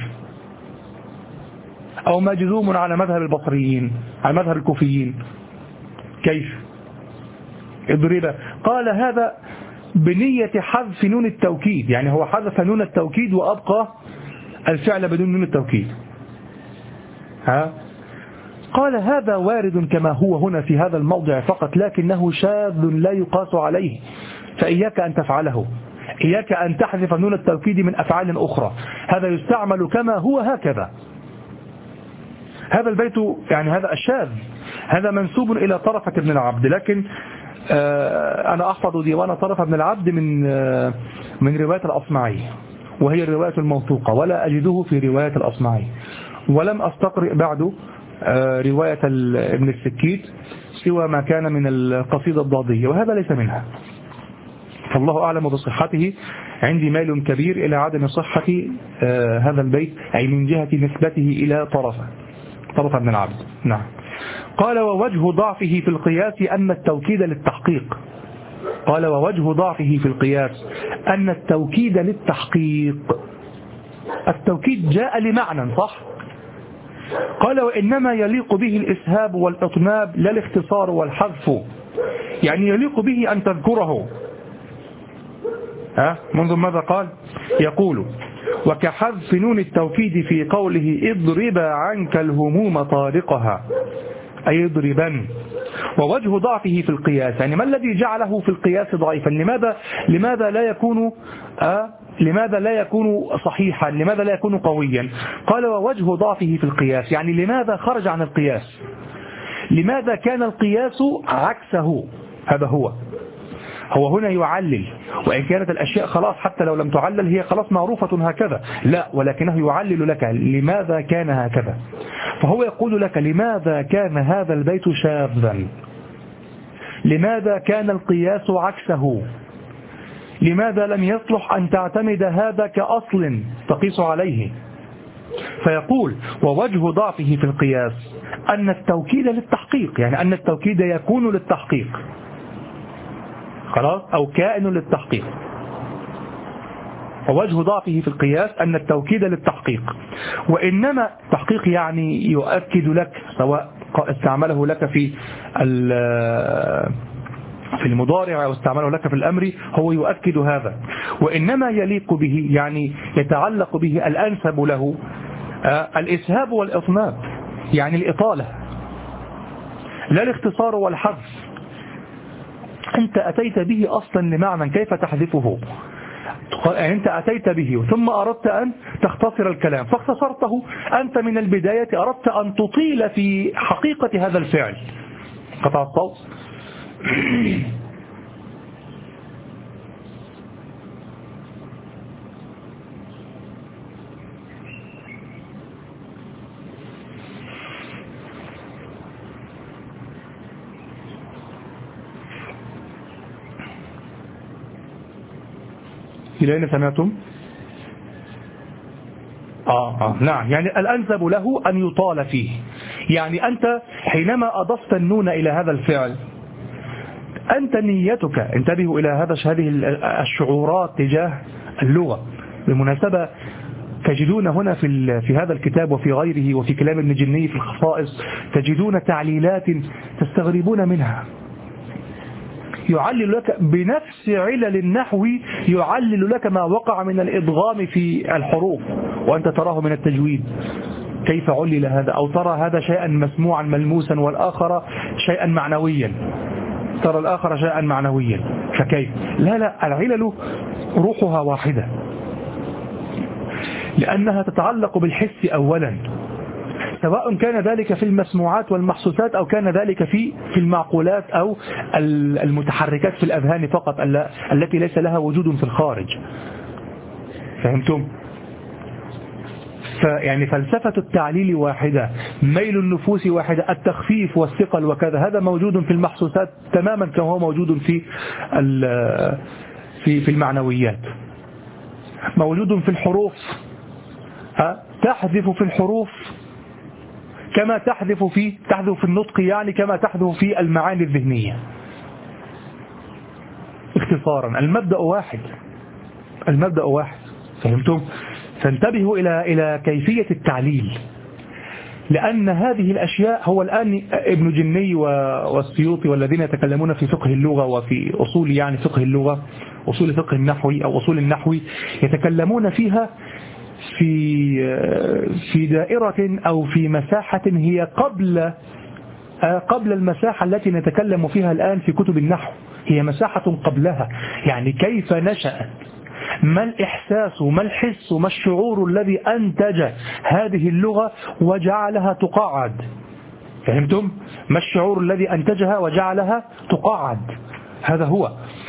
أو مجزوم على مذهب البصريين، على مذهب الكوفيين، كيف؟ اضربه. قال هذا بنية حذف نون التوكيد، يعني هو حذف نون التوكيد وأبقى الفعل بدون نون التوكيد. ها؟ قال هذا وارد كما هو هنا في هذا الموضع فقط، لكنه شاذ لا يقاس عليه، فإياك أن تفعله، إياك أن تحذف نون التوكيد من أفعال أخرى، هذا يستعمل كما هو هكذا. هذا البيت يعني هذا الشاذ، هذا منسوب إلى طرفة بن العبد، لكن أنا أحفظ ديوان طرفة بن العبد من من رواية الأصمعي، وهي الرواية الموثوقة، ولا أجده في رواية الأصمعي، ولم أستقرئ بعد رواية ابن السكيت سوى ما كان من القصيدة الضادية، وهذا ليس منها، فالله أعلم بصحته. عندي ميل كبير إلى عدم صحة هذا البيت، أي من جهة نسبته إلى طرفة طرفة بن العبد. نعم. قال ووجه ضعفه في القياس أن التوكيد للتحقيق، قال ووجه ضعفه في القياس أن التوكيد للتحقيق، التوكيد جاء لمعنى، صح؟ قال وإنما يليق به الإسهاب والإطناب لا الاختصار والحذف، يعني يليق به أن تذكره. ها منذ ماذا قال؟ يقول وكحذف نون التوكيد في قوله اضرب عنك الهموم طارقها، أي اضربا. ووجه ضعفه في القياس، يعني ما الذي جعله في القياس ضعيفا؟ لماذا لماذا لا يكون آه لماذا لا يكون صحيحا؟ لماذا لا يكون قويا؟ قال ووجه ضعفه في القياس، يعني لماذا خرج عن القياس؟ لماذا كان القياس عكسه؟ هذا هو هو هنا يعلل، وإن كانت الأشياء خلاص حتى لو لم تعلل هي خلاص معروفة هكذا، لا، ولكنه يعلل لك لماذا كان هكذا. فهو يقول لك لماذا كان هذا البيت شاذا، لماذا كان القياس عكسه، لماذا لم يصلح أن تعتمد هذا كأصل تقيس عليه. فيقول ووجه ضعفه في القياس أن التوكيد للتحقيق، يعني أن التوكيد يكون للتحقيق، خلاص، أو كائن للتحقيق. ووجه ضعفه في القياس أن التوكيد للتحقيق، وإنما تحقيق يعني يؤكد لك، سواء استعمله لك في في المضارع أو استعمله لك في الأمر، هو يؤكد هذا. وإنما يليق به يعني يتعلق به الأنسب له الإسهاب والإطناب، يعني الإطالة لا الاختصار والحذف. أنت أتيت به أصلا لمعنى، كيف تحذفه؟ يعني أنت أتيت به ثم أردت أن تختصر الكلام فاختصرته أنت من البداية، أردت أن تطيل في حقيقة هذا الفعل. قطع الصوت. إلى أين سمعتم؟ آه, آه نعم، يعني الأنسب له أن يطال فيه. يعني أنت حينما أضفت النون إلى هذا الفعل، أنت نيتك، انتبهوا إلى هذا هذه الشعورات تجاه اللغة. بالمناسبة تجدون هنا في في هذا الكتاب وفي غيره وفي كلام ابن جني في الخصائص تجدون تعليلات تستغربون منها. يعلل لك بنفس علل النحو، يعلل لك ما وقع من الإدغام في الحروف وأنت تراه من التجويد. كيف علل هذا؟ أو ترى هذا شيئا مسموعا ملموسا والآخر شيئا معنويا، ترى الآخر شيئا معنويا، فكيف؟ لا لا، العلل روحها واحدة، لأنها تتعلق بالحس أولا، سواء كان ذلك في المسموعات والمحسوسات أو كان ذلك في في المعقولات أو المتحركات في الأذهان فقط التي ليس لها وجود في الخارج. فهمتم؟ فيعني فلسفة التعليل واحدة، ميل النفوس واحدة، التخفيف والثقل وكذا، هذا موجود في المحسوسات تماما كما هو موجود في في في المعنويات. موجود في الحروف، تحذف في الحروف كما تحذف في تحذف في النطق، يعني كما تحذف في المعاني الذهنية. اختصارا المبدأ واحد، المبدأ واحد. فهمتم؟ فانتبهوا إلى إلى كيفية التعليل، لأن هذه الأشياء هو الآن ابن جني والسيوطي والذين يتكلمون في فقه اللغة وفي أصول يعني فقه اللغة، أصول فقه النحوي أو أصول النحوي، يتكلمون فيها في في دائرة أو في مساحة هي قبل قبل المساحة التي نتكلم فيها الآن في كتب النحو، هي مساحة قبلها. يعني كيف نشأت، ما الإحساس، ما الحس، ما الشعور الذي أنتج هذه اللغة وجعلها تقاعد. فهمتم؟ ما الشعور الذي أنتجها وجعلها تقاعد، هذا هو.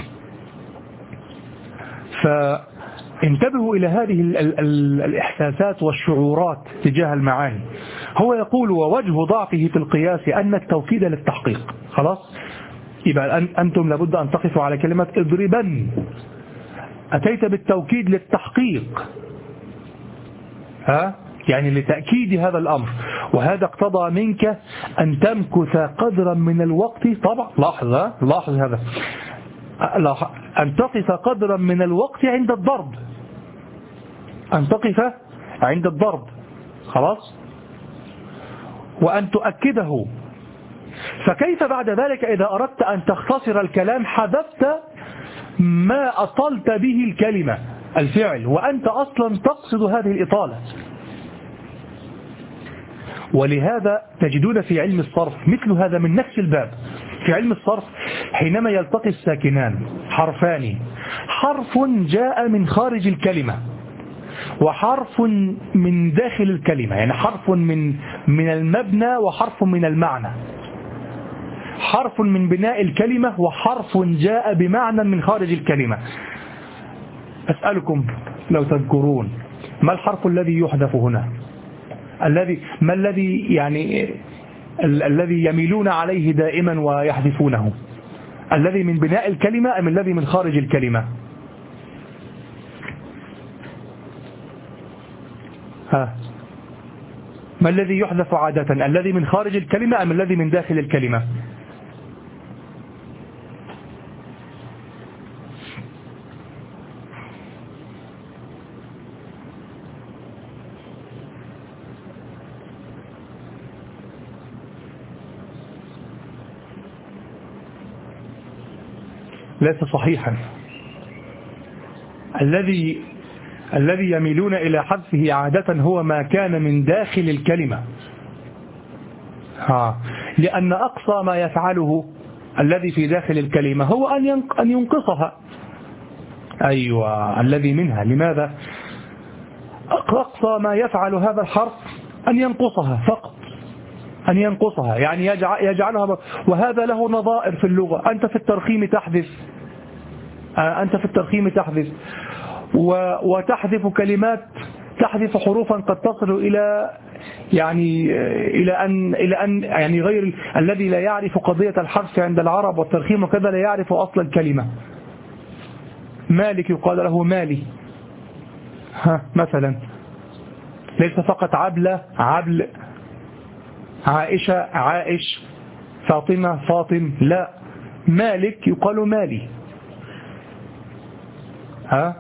فانتبهوا إلى هذه ال ال ال الإحساسات والشعورات تجاه المعاني. هو يقول ووجه ضعفه في القياس أن التوكيد للتحقيق. خلاص، يبقى أنتم لابد أن تقفوا على كلمة اضربن، أتيت بالتوكيد للتحقيق، ها؟ يعني لتأكيد هذا الأمر، وهذا اقتضى منك أن تمكث قدرا من الوقت. طبعا لاحظ لاحظ هذا، أن تقف قدرا من الوقت عند الضرب، أن تقف عند الضرب، خلاص، وأن تؤكده. فكيف بعد ذلك إذا أردت أن تختصر الكلام حذفت ما أطلت به الكلمة الفعل وأنت أصلا تقصد هذه الإطالة؟ ولهذا تجدون في علم الصرف مثل هذا من نفس الباب. في علم الصرف حينما يلتقي الساكنان حرفان، حرف جاء من خارج الكلمة وحرف من داخل الكلمة، يعني حرف من من المبنى وحرف من المعنى، حرف من بناء الكلمة وحرف جاء بمعنى من خارج الكلمة. أسألكم لو تذكرون ما الحرف الذي يحذف هنا؟ الذي ما الذي يعني ال الذي يميلون عليه دائما ويحذفونه؟ الذي من بناء الكلمة أم الذي من خارج الكلمة؟ ها، ما الذي يحذف عادة؟ الذي من خارج الكلمة أم الذي من داخل الكلمة؟ ليس صحيحا. الذي الذي يميلون إلى حذفه عادة هو ما كان من داخل الكلمة، ها، لأن أقصى ما يفعله الذي في داخل الكلمة هو أن أن ينقصها. أيوة، الذي منها. لماذا؟ أقصى ما يفعل هذا الحرف أن ينقصها فقط، أن ينقصها، يعني يجعلها. وهذا له نظائر في اللغة. أنت في الترخيم تحذف، أنت في الترخيم تحذف وتحذف كلمات، تحذف حروفا قد تصل إلى يعني إلى أن إلى أن يعني غير الذي لا يعرف قضية الحذف عند العرب والترخيم وكذا لا يعرف أصل الكلمة. مالك يقال له مالي، ها مثلا. ليس فقط عبلة عبل، عائشة عائش، فاطمة فاطم، لا، مالك يقال مالي. ها،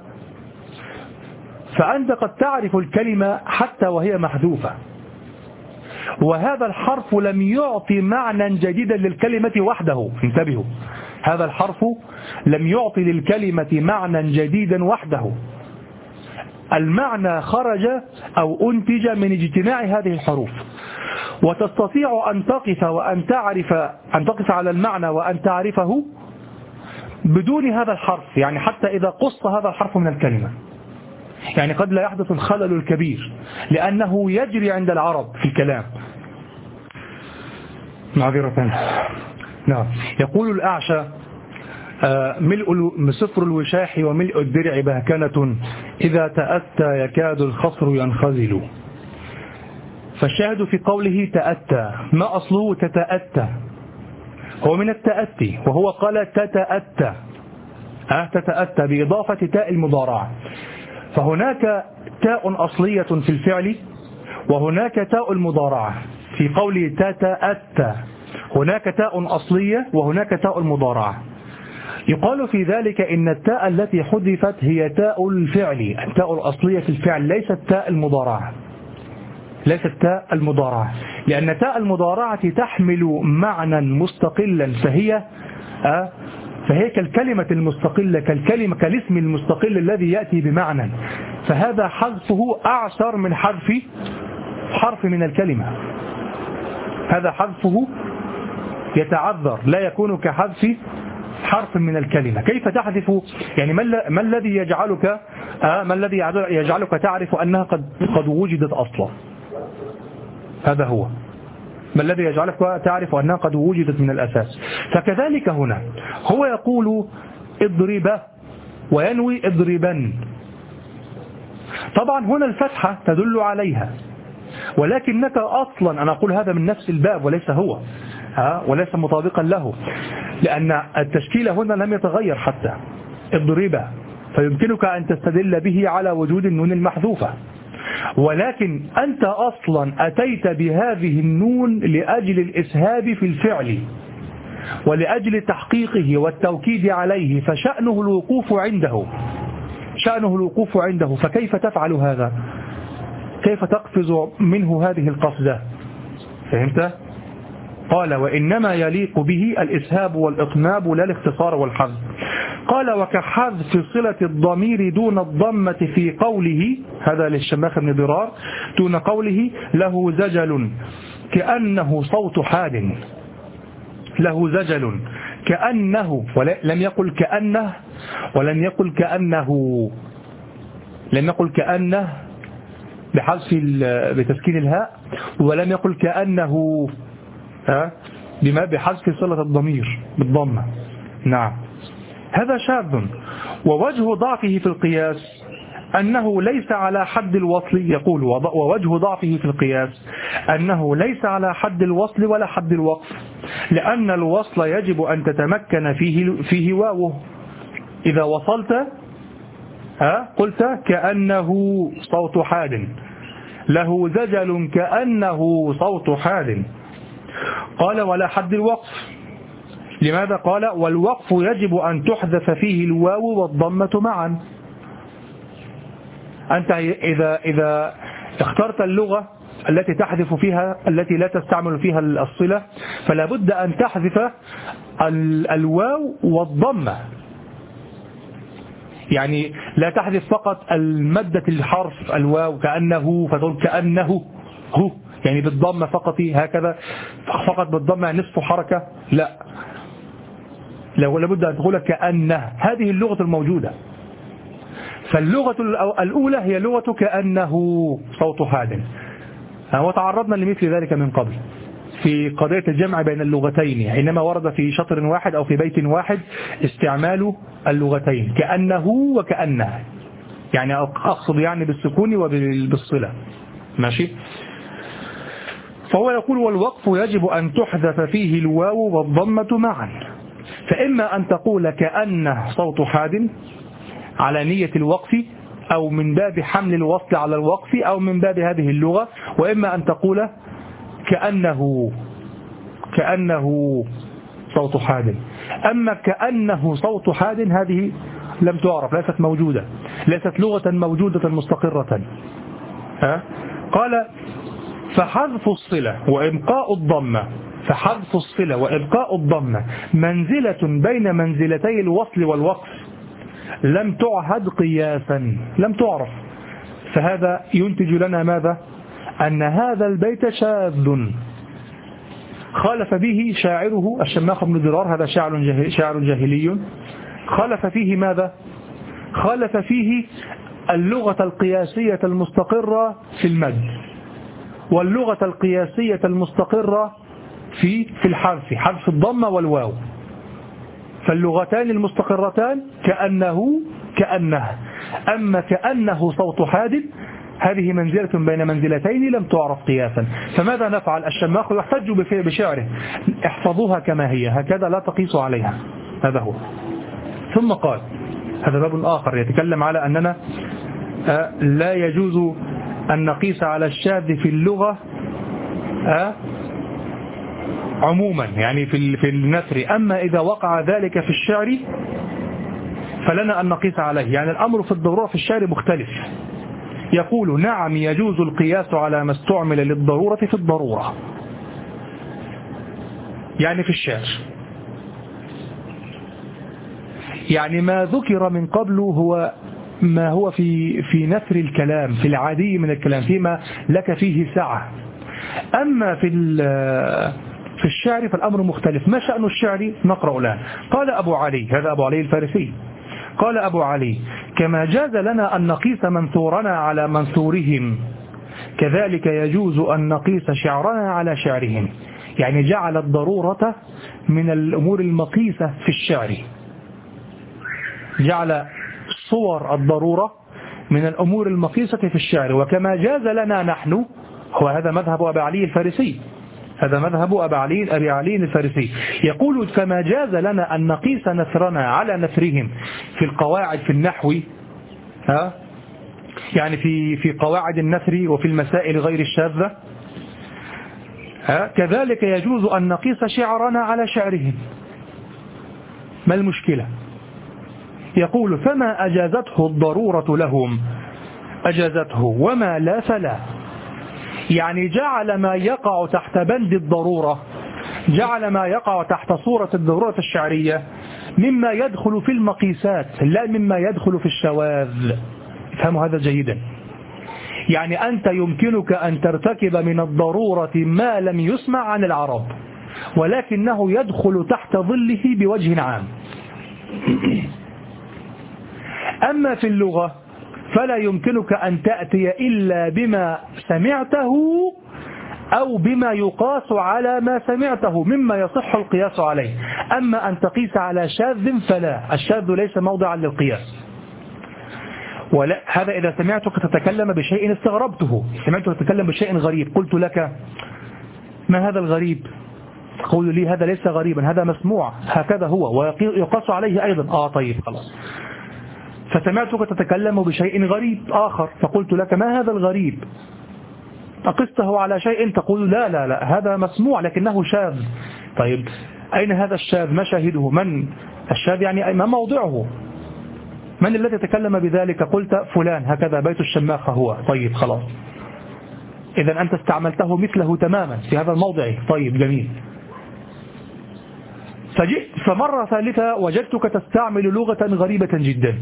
فأنت قد تعرف الكلمة حتى وهي محذوفة، وهذا الحرف لم يعطي معنى جديدا للكلمة وحده. انتبهوا، هذا الحرف لم يعطي للكلمة معنى جديدا وحده، المعنى خرج أو أنتج من اجتماع هذه الحروف. وتستطيع أن تقف وأن تعرف أن تقف على المعنى وأن تعرفه بدون هذا الحرف، يعني حتى إذا قص هذا الحرف من الكلمة، يعني قد لا يحدث الخلل الكبير لأنه يجري عند العرب في الكلام. معذرة. نعم. يقول الأعشى: ملء سفر الوشاح وملء الدرع بهكنة، إذا تأتى يكاد الخصر ينخزل. فالشاهد في قوله تأتى، ما أصله تتأتى؟ هو من التأتي، وهو قال تتأتى، أه تتأتى بإضافة تاء المضارعة. فهناك تاء أصلية في الفعل، وهناك تاء المضارعة. في قوله تتأتى هناك تاء أصلية وهناك تاء المضارعة. يقال في ذلك إن التاء التي حذفت هي تاء الفعل، التاء الأصلية في الفعل، ليست تاء المضارعة، ليست تاء المضارعة، لأن تاء المضارعة تحمل معنى مستقلا، فهي أه فهي كالكلمة المستقلة، كالكلمة كالاسم المستقل الذي يأتي بمعنى، فهذا حذفه أعسر من حذف حرف من الكلمة. هذا حذفه يتعذر، لا يكون كحذف حرف من الكلمة. كيف تحذف؟ يعني ما الذي يجعلك آه ما الذي يجعلك تعرف أنها قد قد وجدت أصلا؟ هذا هو ما الذي يجعلك تعرف أنها قد وجدت من الأساس. فكذلك هنا هو يقول اضرب وينوي اضربا. طبعا هنا الفتحة تدل عليها، ولكنك أصلا، أنا أقول هذا من نفس الباب وليس هو ها وليس مطابقا له، لأن التشكيل هنا لم يتغير حتى اضرب، فيمكنك أن تستدل به على وجود النون المحذوفة، ولكن أنت أصلا أتيت بهذه النون لأجل الإسهاب في الفعل ولأجل تحقيقه والتوكيد عليه، فشأنه الوقوف عنده شأنه الوقوف عنده فكيف تفعل هذا؟ كيف تقفز منه هذه القفزة؟ فهمت؟ قال وإنما يليق به الإسهاب والإطناب لا الاختصار والحذف. قال وكحذف صلة الضمير دون الضمة في قوله، هذا للشماخ بن ضرار، دون قوله له زجل كأنه صوت حاد، له زجل كأنه، ولم يقل كأنه ولم يقل كأنه لم يقل كأنه بحذف بتسكين الهاء، ولم يقل كأنه ها بما بحذف صلة الضمير بالضمة. نعم، هذا شاذ. ووجه ضعفه في القياس أنه ليس على حد الوصل، يقول ووجه ضعفه في القياس أنه ليس على حد الوصل ولا حد الوقف، لأن الوصل يجب أن تتمكن فيه فيه واوه. إذا وصلت ها قلت كأنه صوت حاد، له زجل كأنه صوت حاد. قال ولا حد الوقف. لماذا؟ قال والوقف يجب أن تحذف فيه الواو والضمة معا. أنت إذا إذا اخترت اللغة التي تحذف فيها التي لا تستعمل فيها الصلة، فلا بد أن تحذف الواو والضمة، يعني لا تحذف فقط المادة الحرف الواو كأنه فتقول كأنه هو، يعني بالضمة فقط هكذا فقط بالضمة نصف حركة، لا، لابد أن تقول كأنه. هذه اللغة الموجودة. فاللغة الأولى هي لغة كأنه صوت حاد، وتعرضنا لمثل ذلك من قبل في قضية الجمع بين اللغتين، حينما ورد في شطر واحد أو في بيت واحد استعمال اللغتين كأنه وكأنه، يعني أقصد يعني بالسكون وبالصلة. ماشي. فهو يقول والوقف يجب أن تحذف فيه الواو والضمة معا، فإما أن تقول كأنه صوت حاد على نية الوقف، أو من باب حمل الوصل على الوقف، أو من باب هذه اللغة. وإما أن تقول كأنه كأنه صوت حاد. أما كأنه صوت حاد هذه لم تعرف، ليست موجودة، ليست لغة موجودة مستقرة. ها؟ قال فحذف الصلة وإبقاء الضمة فحذف الصلة وإبقاء الضمة منزلة بين منزلتي الوصل والوقف لم تعهد قياسا، لم تعرف. فهذا ينتج لنا ماذا؟ أن هذا البيت شاذ خالف به شاعره الشماخ بن درار، هذا شاعر جاهلي, شاعر جاهلي خالف فيه ماذا؟ خالف فيه اللغة القياسية المستقرة في المد، واللغة القياسية المستقرة في في الحذف، حذف الضمة والواو. فاللغتان المستقرتان كأنه كأنه. أما كأنه صوت حاد هذه منزلة بين منزلتين لم تعرف قياسا. فماذا نفعل؟ الشماخ يحتج بشعره احفظوها كما هي هكذا لا تقيسوا عليها. هذا هو. ثم قال هذا باب آخر يتكلم على أننا لا يجوز أن نقيس على الشاذ في اللغة عموما، يعني في في النثر. أما إذا وقع ذلك في الشعر فلنا أن نقيس عليه. يعني الأمر في الضرورة في الشعر مختلف. يقول نعم يجوز القياس على ما استعمل للضرورة في الضرورة، يعني في الشعر. يعني ما ذكر من قبل هو ما هو في في نثر الكلام، في العادي من الكلام، فيما لك فيه سعة. أما في في الشعر فالأمر مختلف. ما شأن الشعر؟ نقرأ الآن. قال أبو علي، هذا أبو علي الفارسي، قال أبو علي كما جاز لنا أن نقيس منثورنا على منثورهم كذلك يجوز أن نقيس شعرنا على شعرهم. يعني جعل الضرورة من الأمور المقيسة في الشعر، جعل صور الضرورة من الأمور المقيسة في الشعر. وكما جاز لنا نحن، وهذا مذهب أبي علي الفارسي، هذا مذهب أبي علي أبي علي الفارسي، يقول كما جاز لنا أن نقيس نثرنا على نثرهم في القواعد في النحو، ها يعني في في قواعد النثر وفي المسائل غير الشاذة، ها كذلك يجوز أن نقيس شعرنا على شعرهم. ما المشكلة؟ يقول فما أجازته الضرورة لهم أجازته وما لا فلا. يعني جعل ما يقع تحت بند الضرورة، جعل ما يقع تحت صورة الضرورة الشعرية مما يدخل في المقيسات لا مما يدخل في الشواذ. افهموا هذا جيدا. يعني أنت يمكنك أن ترتكب من الضرورة ما لم يسمع عن العرب، ولكنه يدخل تحت ظله بوجه عام. أما في اللغة فلا يمكنك أن تأتي إلا بما سمعته أو بما يقاس على ما سمعته مما يصح القياس عليه. أما أن تقيس على شاذ فلا، الشاذ ليس موضعا للقياس. ولا هذا إذا سمعتك تتكلم بشيء استغربته، سمعتك تتكلم بشيء غريب، قلت لك ما هذا الغريب؟ تقول لي هذا ليس غريبا، هذا مسموع، هكذا هو ويقاس عليه أيضا. آه طيب خلاص. فسمعتك تتكلم بشيء غريب آخر، فقلت لك ما هذا الغريب؟ أقسته على شيء، تقول لا لا لا هذا مسموع لكنه شاذ. طيب أين هذا الشاذ؟ ما شاهده؟ من الشاذ؟ يعني ما موضعه؟ من الذي تكلم بذلك؟ قلت فلان، هكذا بيت الشماخ هو. طيب خلاص، إذا أنت استعملته مثله تماما في هذا الموضع. طيب جميل. فجئت فمرة ثالثة وجدتك تستعمل لغة غريبة جدا،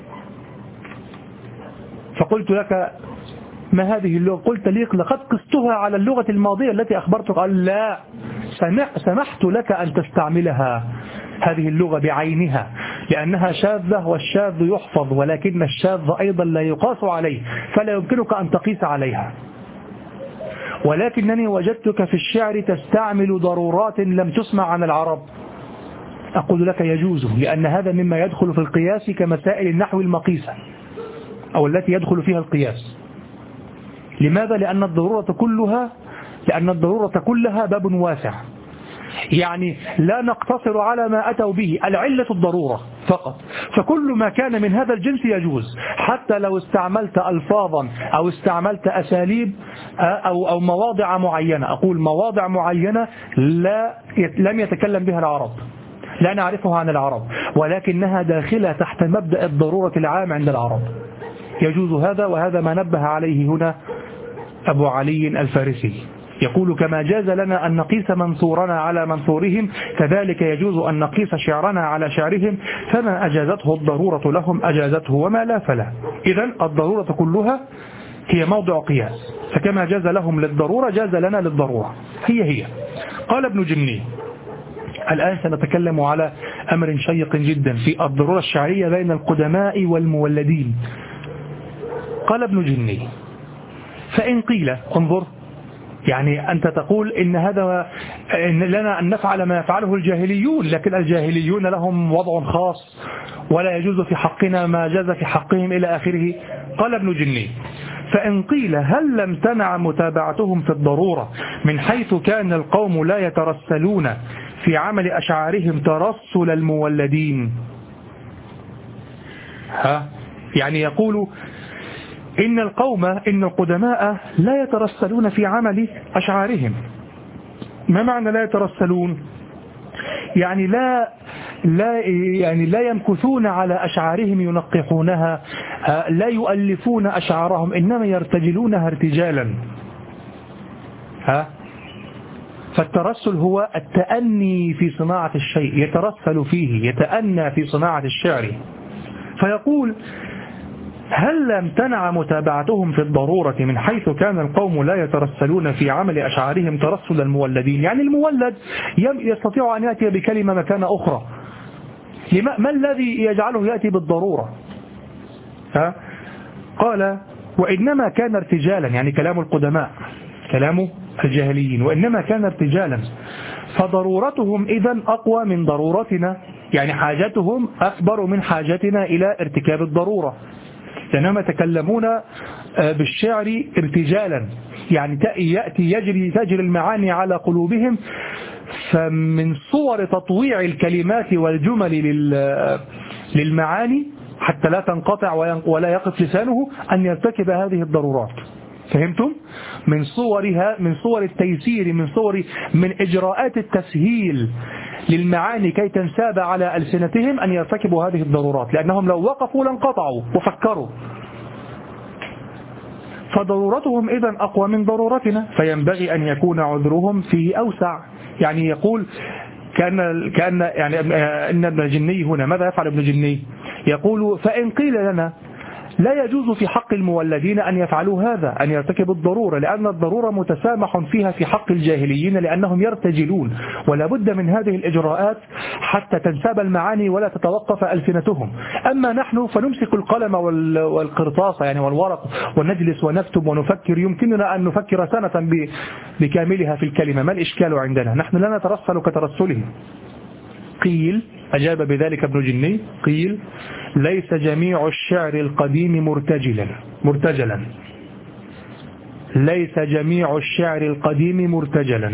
فقلت لك ما هذه اللغة؟ قلت لي لقد قستها على اللغة الماضية التي أخبرتك. قال لا، سمحت لك أن تستعملها هذه اللغة بعينها لأنها شاذة، والشاذ يحفظ ولكن الشاذ أيضا لا يقاس عليه، فلا يمكنك أن تقيس عليها. ولكنني وجدتك في الشعر تستعمل ضرورات لم تسمع عن العرب. أقول لك يجوز، لأن هذا مما يدخل في القياس كمسائل النحو المقيسة أو التي يدخل فيها القياس. لماذا؟ لأن الضرورة كلها لأن الضرورة كلها باب واسع. يعني لا نقتصر على ما أتوا به، العلة الضرورة، فقط. فكل ما كان من هذا الجنس يجوز، حتى لو استعملت ألفاظا أو استعملت أساليب أو أو مواضع معينة. أقول مواضع معينة لا لم يتكلم بها العرب، لا نعرفها عن العرب، ولكنها داخلة تحت مبدأ الضرورة العام عند العرب، يجوز هذا. وهذا ما نبه عليه هنا أبو علي الفارسي، يقول كما جاز لنا أن نقيس منثورنا على منثورهم كذلك يجوز أن نقيس شعرنا على شعرهم، فما أجازته الضرورة لهم أجازته وما لا فلا. إذن الضرورة كلها هي موضع قياس، فكما جاز لهم للضرورة جاز لنا للضرورة، هي هي. قال ابن جني: الآن سنتكلم على أمر شيق جدا في الضرورة الشعرية بين القدماء والمولدين. قال ابن جني: فإن قيل، انظر، يعني أنت تقول إن هذا إن لنا أن نفعل ما يفعله الجاهليون، لكن الجاهليون لهم وضع خاص ولا يجوز في حقنا ما جاز في حقهم إلى آخره. قال ابن جني: فإن قيل هل لم تنع متابعتهم في الضرورة من حيث كان القوم لا يترسلون في عمل أشعارهم ترسل المولدين؟ ها يعني يقول إن القوم إن القدماء لا يترسلون في عمل أشعارهم. ما معنى لا يترسلون؟ يعني لا لا يعني لا يمكثون على أشعارهم ينقحونها، لا يؤلفون أشعارهم، إنما يرتجلونها ارتجالا. ها فالترسل هو التأني في صناعة الشيء، يترسل فيه، يتأنى في صناعة الشعر. فيقول: هل لم تنع متابعتهم في الضرورة من حيث كان القوم لا يترسلون في عمل أشعارهم ترسل المولدين؟ يعني المولد يستطيع أن يأتي بكلمة مكان أخرى، ما الذي يجعله يأتي بالضرورة؟ ها؟ قال: وإنما كان ارتجالا، يعني كلام القدماء، كلام الجاهليين، وإنما كان ارتجالا، فضرورتهم إذن أقوى من ضرورتنا، يعني حاجتهم أكبر من حاجتنا إلى ارتكاب الضرورة، لأنهم يتكلمون بالشعر ارتجالا، يعني يأتي يجري تجري المعاني على قلوبهم. فمن صور تطويع الكلمات والجمل للمعاني حتى لا تنقطع ولا يقف لسانه أن يرتكب هذه الضرورات. فهمتم؟ من صورها، من صور التيسير، من صور من إجراءات التسهيل للمعاني كي تنساب على ألسنتهم أن يرتكبوا هذه الضرورات، لأنهم لو وقفوا لانقطعوا وفكروا. فضرورتهم إذن أقوى من ضرورتنا، فينبغي أن يكون عذرهم فيه أوسع. يعني يقول كأن كأن يعني إن ابن جني هنا ماذا يفعل ابن جني؟ يقول: فإن قيل لنا لا يجوز في حق المولدين أن يفعلوا هذا، أن يرتكبوا الضرورة، لأن الضرورة متسامح فيها في حق الجاهليين لأنهم يرتجلون، ولا بد من هذه الإجراءات حتى تنساب المعاني ولا تتوقف ألسنتهم. أما نحن فنمسك القلم والقرطاس يعني والورق ونجلس ونكتب ونفكر، يمكننا أن نفكر سنة بكاملها في الكلمة، ما الإشكال عندنا؟ نحن لا نترسل كترسلهم. قيل، أجاب بذلك ابن جني، قيل: ليس جميع الشعر القديم مرتجلا مرتجلا ليس جميع الشعر القديم مرتجلا،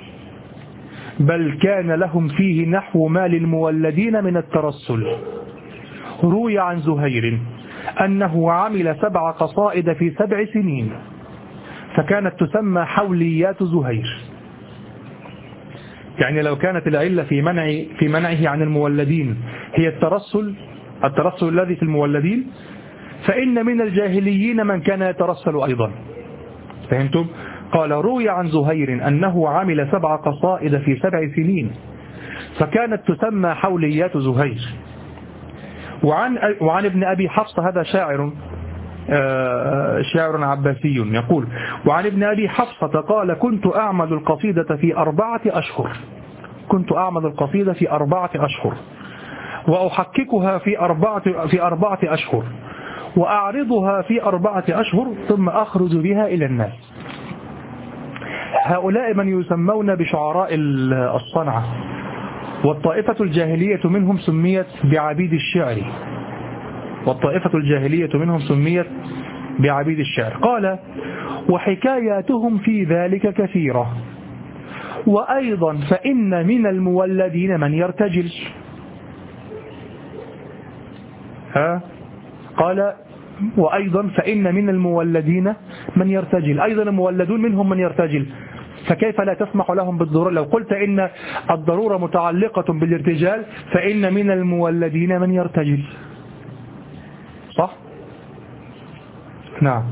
بل كان لهم فيه نحو ما للمولدين من الترسل. روي عن زهير أنه عمل سبع قصائد في سبع سنين، فكانت تسمى حوليات زهير. يعني لو كانت العلة في منع في منعه عن المولدين هي الترسل الترسل الذي في المولدين، فإن من الجاهليين من كان يترسل أيضا. فهمتم؟ قال: روي عن زهير أنه عمل سبع قصائد في سبع سنين، فكانت تسمى حوليات زهير. وعن وعن ابن أبي حفص، هذا شاعر شاعر عباسي، يقول: وعن ابن أبي حفصة قال: كنت أعمل القصيدة في أربعة أشهر كنت أعمل القصيدة في أربعة أشهر وأحككها في أربعة في أربعة أشهر وأعرضها في أربعة أشهر ثم أخرج بها إلى الناس. هؤلاء من يسمون بشعراء الصنعة، والطائفة الجاهلية منهم سميت بعبيد الشعر والطائفة الجاهلية منهم سميت بعبيد الشعر. قال: وحكاياتهم في ذلك كثيرة، وأيضا فإن من المولدين من يرتجل. ها قال وأيضا فإن من المولدين من يرتجل، أيضا المولدون منهم من يرتجل، فكيف لا تسمح لهم بالضرورة؟ لو قلت إن الضرورة متعلقة بالارتجال فإن من المولدين من يرتجل، صح؟ نعم.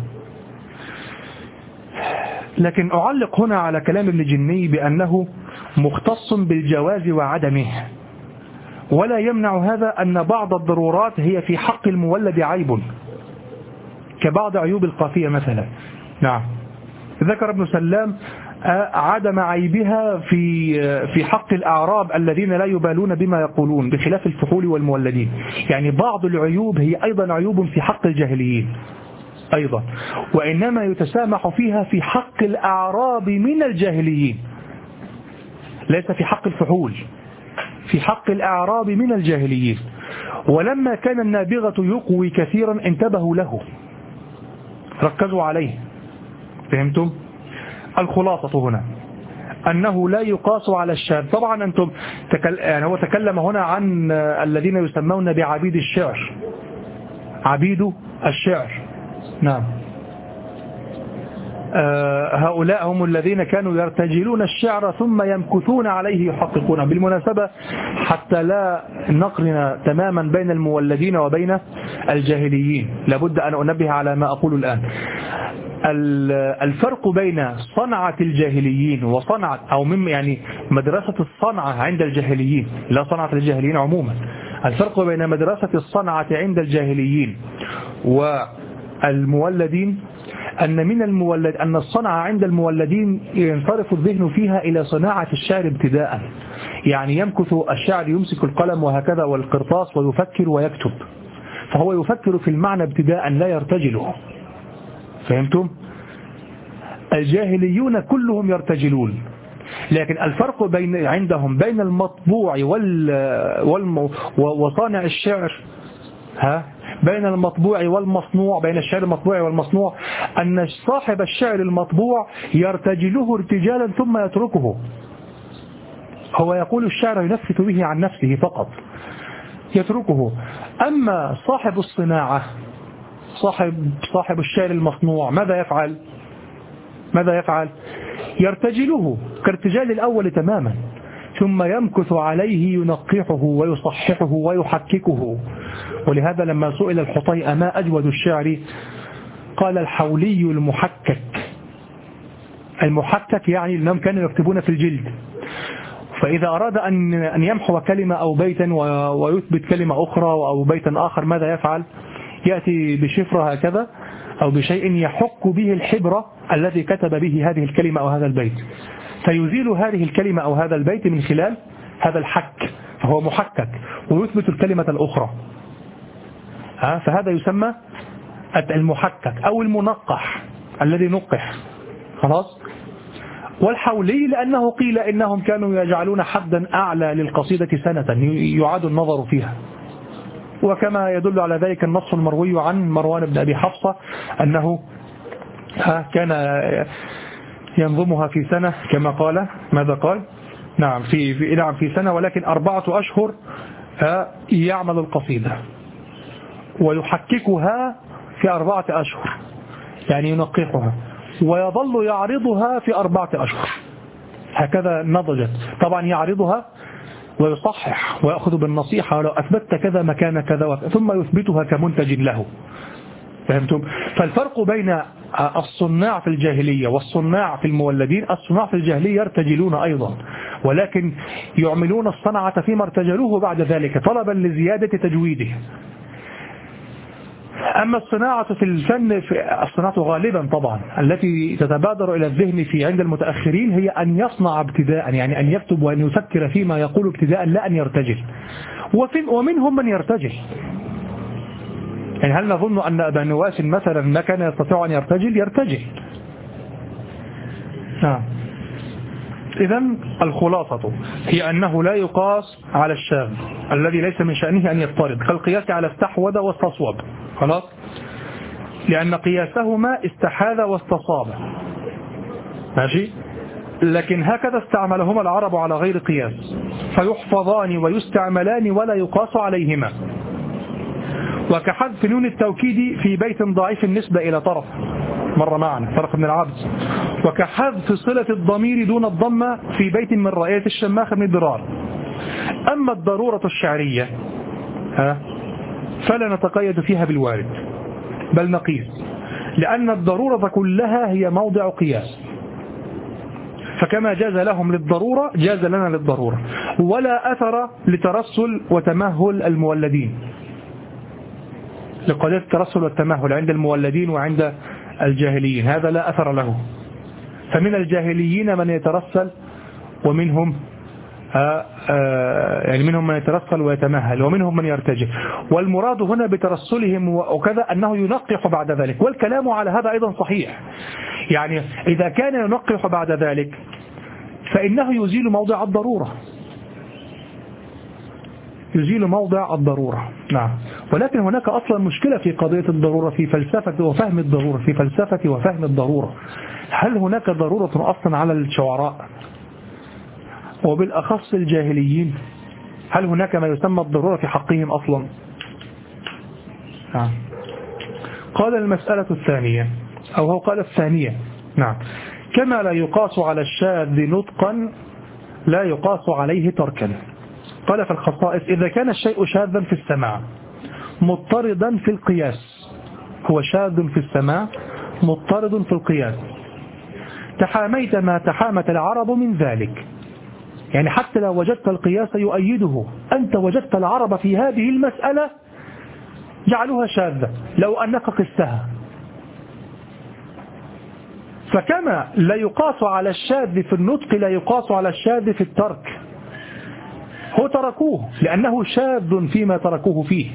لكن أعلق هنا على كلام ابن جني بأنه مختص بالجواز وعدمه، ولا يمنع هذا أن بعض الضرورات هي في حق المولد عيب، كبعض عيوب القافية مثلا. نعم. ذكر ابن سلام عدم عيبها في في حق الأعراب الذين لا يبالون بما يقولون بخلاف الفحول والمولدين. يعني بعض العيوب هي أيضا عيوب في حق الجاهليين أيضا، وإنما يتسامح فيها في حق الأعراب من الجاهليين، ليس في حق الفحول، في حق الأعراب من الجاهليين. ولما كان النابغة يقوي كثيرا انتبهوا له، ركزوا عليه. فهمتم؟ الخلاصة هنا أنه لا يقاس على الشاذ. طبعا أنتم تكل... يعني هو تكلم هنا عن الذين يسمون بعبيد الشعر، عبيد الشعر. نعم. آه هؤلاء هم الذين كانوا يرتجلون الشعر ثم يمكثون عليه يحققون. بالمناسبة حتى لا نقرن تماما بين المولدين وبين الجاهليين، لابد أن أنبه على ما أقول الآن. الفرق بين صنعة الجاهليين وصنعة أو من يعني مدرسة الصنعة عند الجاهليين، لا صنعة الجاهليين عموما، الفرق بين مدرسة الصنعة عند الجاهليين والمولدين أن من المولد أن الصنعة عند المولدين ينصرف الذهن فيها إلى صناعة الشعر ابتداء، يعني يمكث الشاعر يمسك القلم وهكذا والقرطاس ويفكر ويكتب، فهو يفكر في المعنى ابتداء لا يرتجله. فهمتم؟ الجاهليون كلهم يرتجلون، لكن الفرق بين عندهم بين المطبوع وال والم وصانع الشعر، ها بين المطبوع والمصنوع، بين الشعر المطبوع والمصنوع، أن صاحب الشعر المطبوع يرتجله ارتجالا ثم يتركه. هو يقول الشعر ينفث به عن نفسه فقط، يتركه. أما صاحب الصناعة، صاحب صاحب الشعر المصنوع ماذا يفعل؟ ماذا يفعل؟ يرتجله كارتجال الأول تماما، ثم يمكث عليه ينقحه ويصححه ويحككه. ولهذا لما سئل الحطيئة ما أجود الشعر قال الحولي المحكك. المحكك يعني أنهم كانوا يكتبون في الجلد، فإذا أراد أن أن يمحو كلمة أو بيتا ويثبت كلمة أخرى أو بيتا آخر ماذا يفعل؟ يأتي بشفرة هكذا أو بشيء يحك به الحبر الذي كتب به هذه الكلمة أو هذا البيت، فيزيل هذه الكلمة أو هذا البيت من خلال هذا الحك، فهو محكك ويثبت الكلمة الأخرى. ها فهذا يسمى المحكك أو المنقح الذي نقح. خلاص. والحولي لأنه قيل إنهم كانوا يجعلون حدا أعلى للقصيدة سنة يعاد النظر فيها، وكما يدل على ذلك النص المروي عن مروان بن أبي حفصة أنه كان ينظمها في سنة كما قال. ماذا قال؟ نعم في في نعم في سنة، ولكن أربعة أشهر يعمل القصيدة ويحككها في أربعة أشهر، يعني ينقحها ويظل يعرضها في أربعة أشهر، هكذا نضجت. طبعا يعرضها ويصحح ويأخذ بالنصيحة ولو أثبتت كذا مكان كذا، ثم يثبتها كمنتج له. فهمتم؟ فالفرق بين الصناع في الجاهلية والصناع في المولدين، الصناع في الجاهلية يرتجلون أيضا، ولكن يعملون الصنعة فيما ارتجلوه بعد ذلك طلبا لزيادة تجويده. أما الصناعة في الفن، في الصناعة غالبا طبعا التي تتبادر إلى الذهن في عند المتأخرين هي أن يصنع ابتداء، يعني أن يكتب وأن يفكر فيما يقول ابتداء لا أن يرتجل. ومنهم من يرتجل، يعني هل نظن أن أبا نواس مثلا ما كان يستطيع أن يرتجل؟ يرتجل. آه. إذن الخلاصة هي أنه لا يقاس على الشاذ الذي ليس من شأنه أن يفترض، كالقياس على استحوذ واستصوب. خلاص، لأن قياسهما استحاذ واستصاب، ماشي، لكن هكذا استعملهما العرب على غير قياس، فيحفظان ويستعملان ولا يقاس عليهما. وكحذف نون التوكيد في بيت ضعيف النسبة إلى طرف، مر معنا طرف من العبد. وكحذف صلة الضمير دون الضمة في بيت من رأية الشماخ بن الضرار. أما الضرورة الشعرية ها فلا نتقيد فيها بالوارد بل نقيس، لأن الضرورة كلها هي موضع قياس، فكما جاز لهم للضرورة جاز لنا للضرورة، ولا أثر لترسل وتمهل المولدين، لقضية الترسل والتمهل عند المولدين وعند الجاهليين هذا لا أثر له. فمن الجاهليين من يترسل ومنهم آآ آآ يعني منهم من يترسل ويتمهل ومنهم من يرتجف، والمراد هنا بترسلهم وكذا أنه ينقح بعد ذلك، والكلام على هذا أيضا صحيح. يعني إذا كان ينقح بعد ذلك فإنه يزيل موضع الضرورة، يزيل موضع الضرورة. نعم. ولكن هناك أصلا مشكلة في قضية الضرورة في فلسفة وفهم الضرورة، في فلسفة وفهم الضرورة. هل هناك ضرورة أصلا على الشعراء وبالأخص الجاهليين؟ هل هناك ما يسمى الضرورة في حقهم أصلا؟ نعم. قال المسألة الثانية أو هو قال الثانية نعم كما لا يقاس على الشاذ نطقا لا يقاس عليه تركا. قال في الخصائص إذا كان الشيء شاذا في السماع مضطردا في القياس، هو شاذ في السماع مضطرد في القياس، تحاميت ما تحامت العرب من ذلك، يعني حتى لو وجدت القياس يؤيده أنت وجدت العرب في هذه المسألة جعلوها شاذة لو أنك قستها. فكما لا يقاس على الشاذ في النطق لا يقاس على الشاذ في الترك، هو تركوه لأنه شاذ فيما تركوه فيه.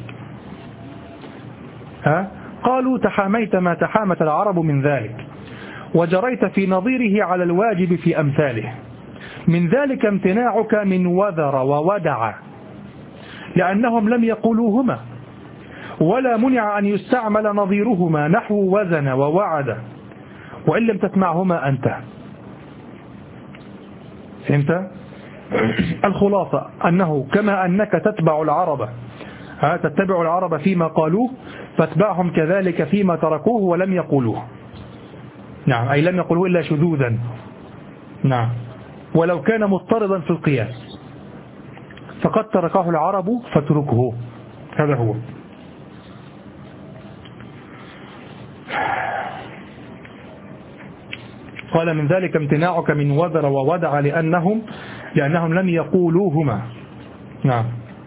ها؟ قالوا تحاميت ما تحامت العرب من ذلك وجريت في نظيره على الواجب في أمثاله، من ذلك امتناعك من وذر وودع لأنهم لم يقولوهما، ولا منع أن يستعمل نظيرهما نحو وزن ووعد وإن لم تسمعهما أنت. فهمت؟ الخلاصة أنه كما أنك تتبع العرب ها تتبع العرب فيما قالوه فاتبعهم كذلك فيما تركوه ولم يقولوه. نعم أي لم يقولوه إلا شذوذا. نعم ولو كان مضطردا في القياس فقد تركه العرب فاتركه، هذا هو. قال من ذلك امتناعك من وذر وودع لأنهم لأنهم لم يقولوهما. نعم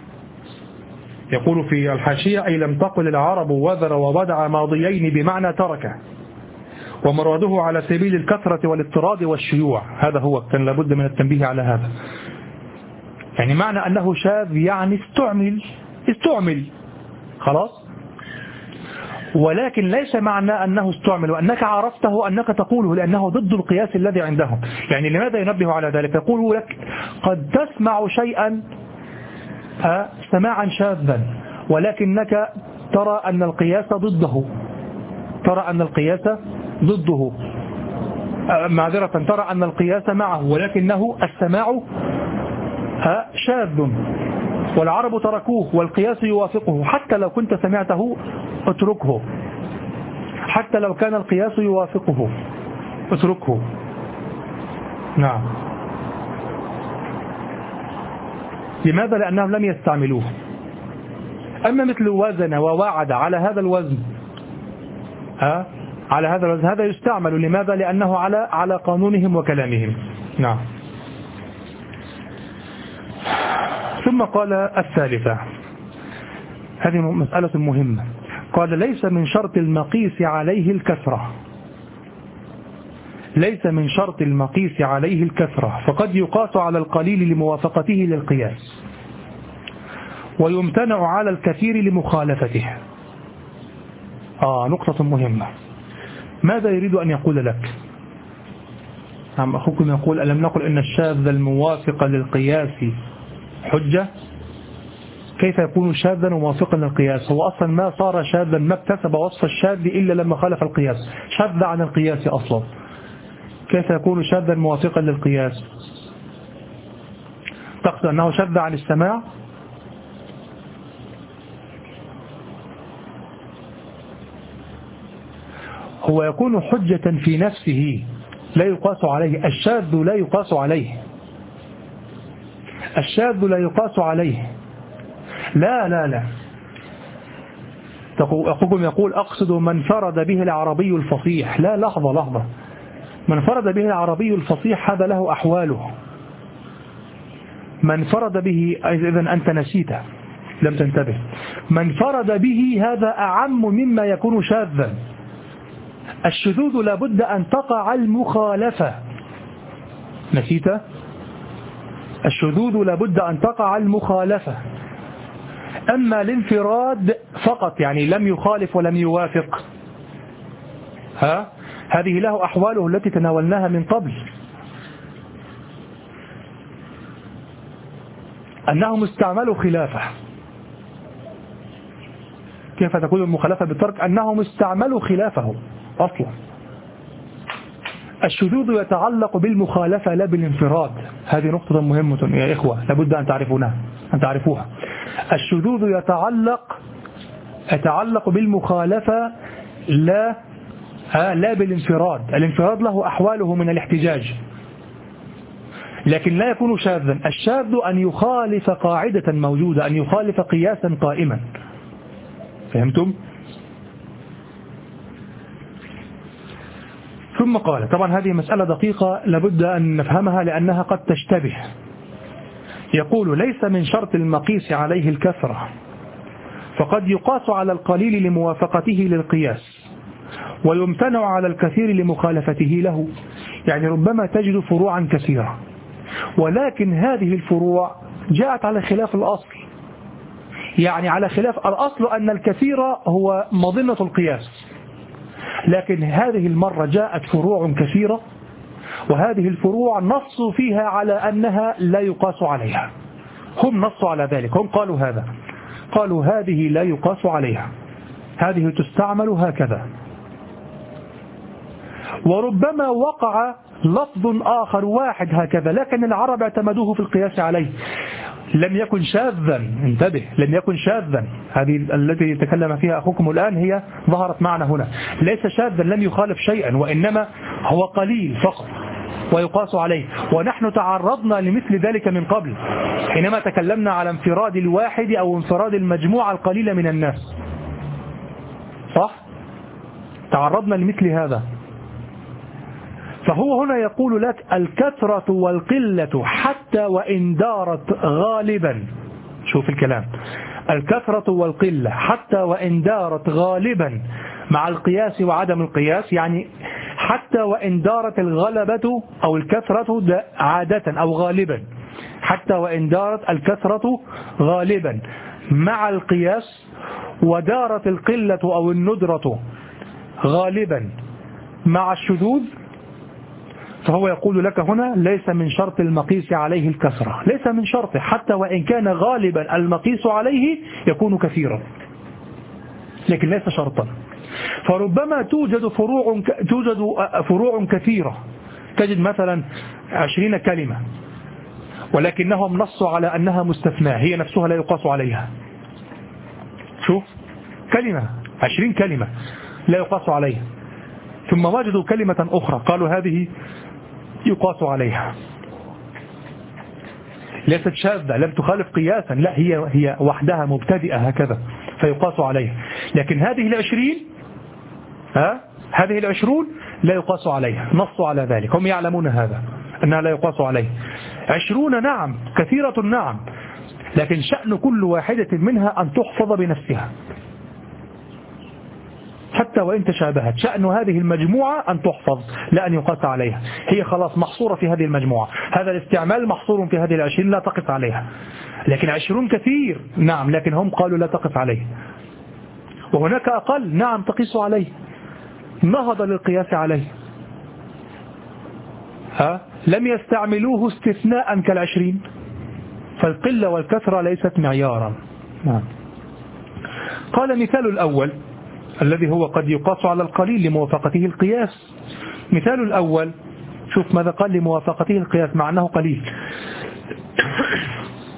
يقول في الحاشية أي لم تقل العرب وذر وودع ماضيين بمعنى ترك، ومراده على سبيل الكثرة والاضطراد والشيوع، هذا هو كان لابد من التنبيه على هذا. يعني معنى أنه شاذ يعني استعمل استعمل خلاص، ولكن ليس معنى أنه استعمل وأنك عرفته أنك تقوله لأنه ضد القياس الذي عندهم. يعني لماذا ينبه على ذلك؟ يقول لك قد تسمع شيئا سماعا شاذا ولكنك ترى أن القياس ضده، ترى أن القياس ضده معذرة ترى أن القياس معه ولكنه السماع شاذ والعرب تركوه والقياس يوافقه، حتى لو كنت سمعته اتركه، حتى لو كان القياس يوافقه اتركه. نعم لماذا؟ لأنهم لم يستعملوه. أما مثل وزن ووعد على هذا الوزن ها على هذا الوزن هذا يستعمل، لماذا؟ لأنه على على قانونهم وكلامهم. نعم. ثم قال الثالثة، هذه مسألة مهمة، قال ليس من شرط المقيس عليه الكثرة، ليس من شرط المقيس عليه الكثرة، فقد يقاس على القليل لموافقته للقياس ويمتنع على الكثير لمخالفته. آه نقطة مهمة. ماذا يريد أن يقول لك؟ نعم أخوكم يقول ألم نقل إن الشاذ الموافق للقياس حجة؟ كيف يكون شاذا وموافقا للقياس؟ هو أصلا ما صار شاذا، ما اكتسب وصف الشاذ إلا لما خالف القياس، شذ عن القياس أصلا، كيف يكون شاذا موافقا للقياس؟ تقصد أنه شذ عن السماع؟ هو يكون حجة في نفسه لا يقاس عليه. الشاذ لا يقاس عليه، الشاذ لا يقاس عليه. لا لا لا أخوكم يقول أقصد من فرد به العربي الفصيح. لا، لحظة لحظة، من فرد به العربي الفصيح هذا له أحواله. من فرد به، إذن أنت نسيته لم تنتبه. من فرد به هذا أعم مما يكون شاذا. الشذوذ لابد أن تقع المخالفة. نسيت؟ الشذوذ لابد أن تقع المخالفة. أما الانفراد فقط، يعني لم يخالف ولم يوافق، ها هذه له أحواله التي تناولناها من قبل، أنهم استعملوا خلافه. كيف تكون المخالفة بالترك؟ أنهم استعملوا خلافه أصلا. الشذوذ يتعلق بالمخالفة لا بالانفراد. هذه نقطة مهمة يا إخوة لابد أن تعرفونها أن تعرفوها. الشذوذ يتعلق يتعلق بالمخالفة لا لا بالانفراد. الانفراد له أحواله من الاحتجاج، لكن لا يكون شاذا. الشاذ أن يخالف قاعدة موجودة، أن يخالف قياسا قائما. فهمتم؟ ثم قال، طبعا هذه مسألة دقيقة لابد أن نفهمها لأنها قد تشتبه. يقول ليس من شرط المقيس عليه الكثرة، فقد يقاس على القليل لموافقته للقياس، ويمتنع على الكثير لمخالفته له. يعني ربما تجد فروعا كثيرة، ولكن هذه الفروع جاءت على خلاف الأصل. يعني على خلاف الأصل أن الكثير هو مظنة القياس، لكن هذه المرة جاءت فروع كثيرة، وهذه الفروع نصوا فيها على أنها لا يقاس عليها. هم نصوا على ذلك، هم قالوا هذا، قالوا هذه لا يقاس عليها، هذه تستعمل هكذا. وربما وقع لفظ آخر واحد هكذا، لكن العرب اعتمدوه في القياس عليه، لم يكن شاذا. انتبه، لم يكن شاذا. هذه التي تكلم فيها أخوكم الآن هي ظهرت معنا هنا. ليس شاذا، لم يخالف شيئا، وإنما هو قليل فقط ويقاس عليه. ونحن تعرضنا لمثل ذلك من قبل حينما تكلمنا على انفراد الواحد أو انفراد المجموعة القليلة من الناس، صح؟ تعرضنا لمثل هذا. فهو هنا يقول لك الكثرة والقلة حتى وإن دارت غالبا. شوف الكلام، الكثرة والقلة حتى وإن دارت غالبا مع القياس وعدم القياس. يعني حتى وإن دارت الغلبة أو الكثرة عادة أو غالبا، حتى وإن دارت الكثرة غالبا مع القياس، ودارت القلة أو الندرة غالبا مع الشذوذ، فهو يقول لك هنا ليس من شرط المقيس عليه الكثرة. ليس من شرطه، حتى وإن كان غالبا المقيس عليه يكون كثيرا، لكن ليس شرطا. فربما توجد فروع توجد فروع كثيرة، تجد مثلا عشرين كلمة، ولكنهم نصوا على أنها مستثناة، هي نفسها لا يقاس عليها. شوف، كلمة عشرين كلمة لا يقاس عليها، ثم وجدوا كلمة أخرى قالوا هذه يقاس عليها. ليست شاذة، لم تخالف قياسا، لا، هي هي وحدها مبتدئة هكذا فيقاس عليها. لكن هذه العشرين ها هذه العشرون لا يقاس عليها، نصوا على ذلك، هم يعلمون هذا أنها لا يقاس عليه. عشرون نعم، كثيرة نعم، لكن شأن كل واحدة منها أن تحفظ بنفسها حتى وإن تشابهت. شأن هذه المجموعة أن تحفظ لا أن يقاس عليها، هي خلاص محصورة في هذه المجموعة، هذا الاستعمال محصور في هذه العشرين لا تقف عليها. لكن عشرون كثير نعم، لكن هم قالوا لا تقف عليه. وهناك أقل نعم تقيس عليه، نهض للقياس عليه، ها لم يستعملوه استثناء كالعشرين. فالقلة والكثرة ليست معيارا. نعم. قال مثال الأول الذي هو قد يقاس على القليل لموافقته القياس. مثال الأول، شوف ماذا قال لموافقته القياس مع أنه قليل.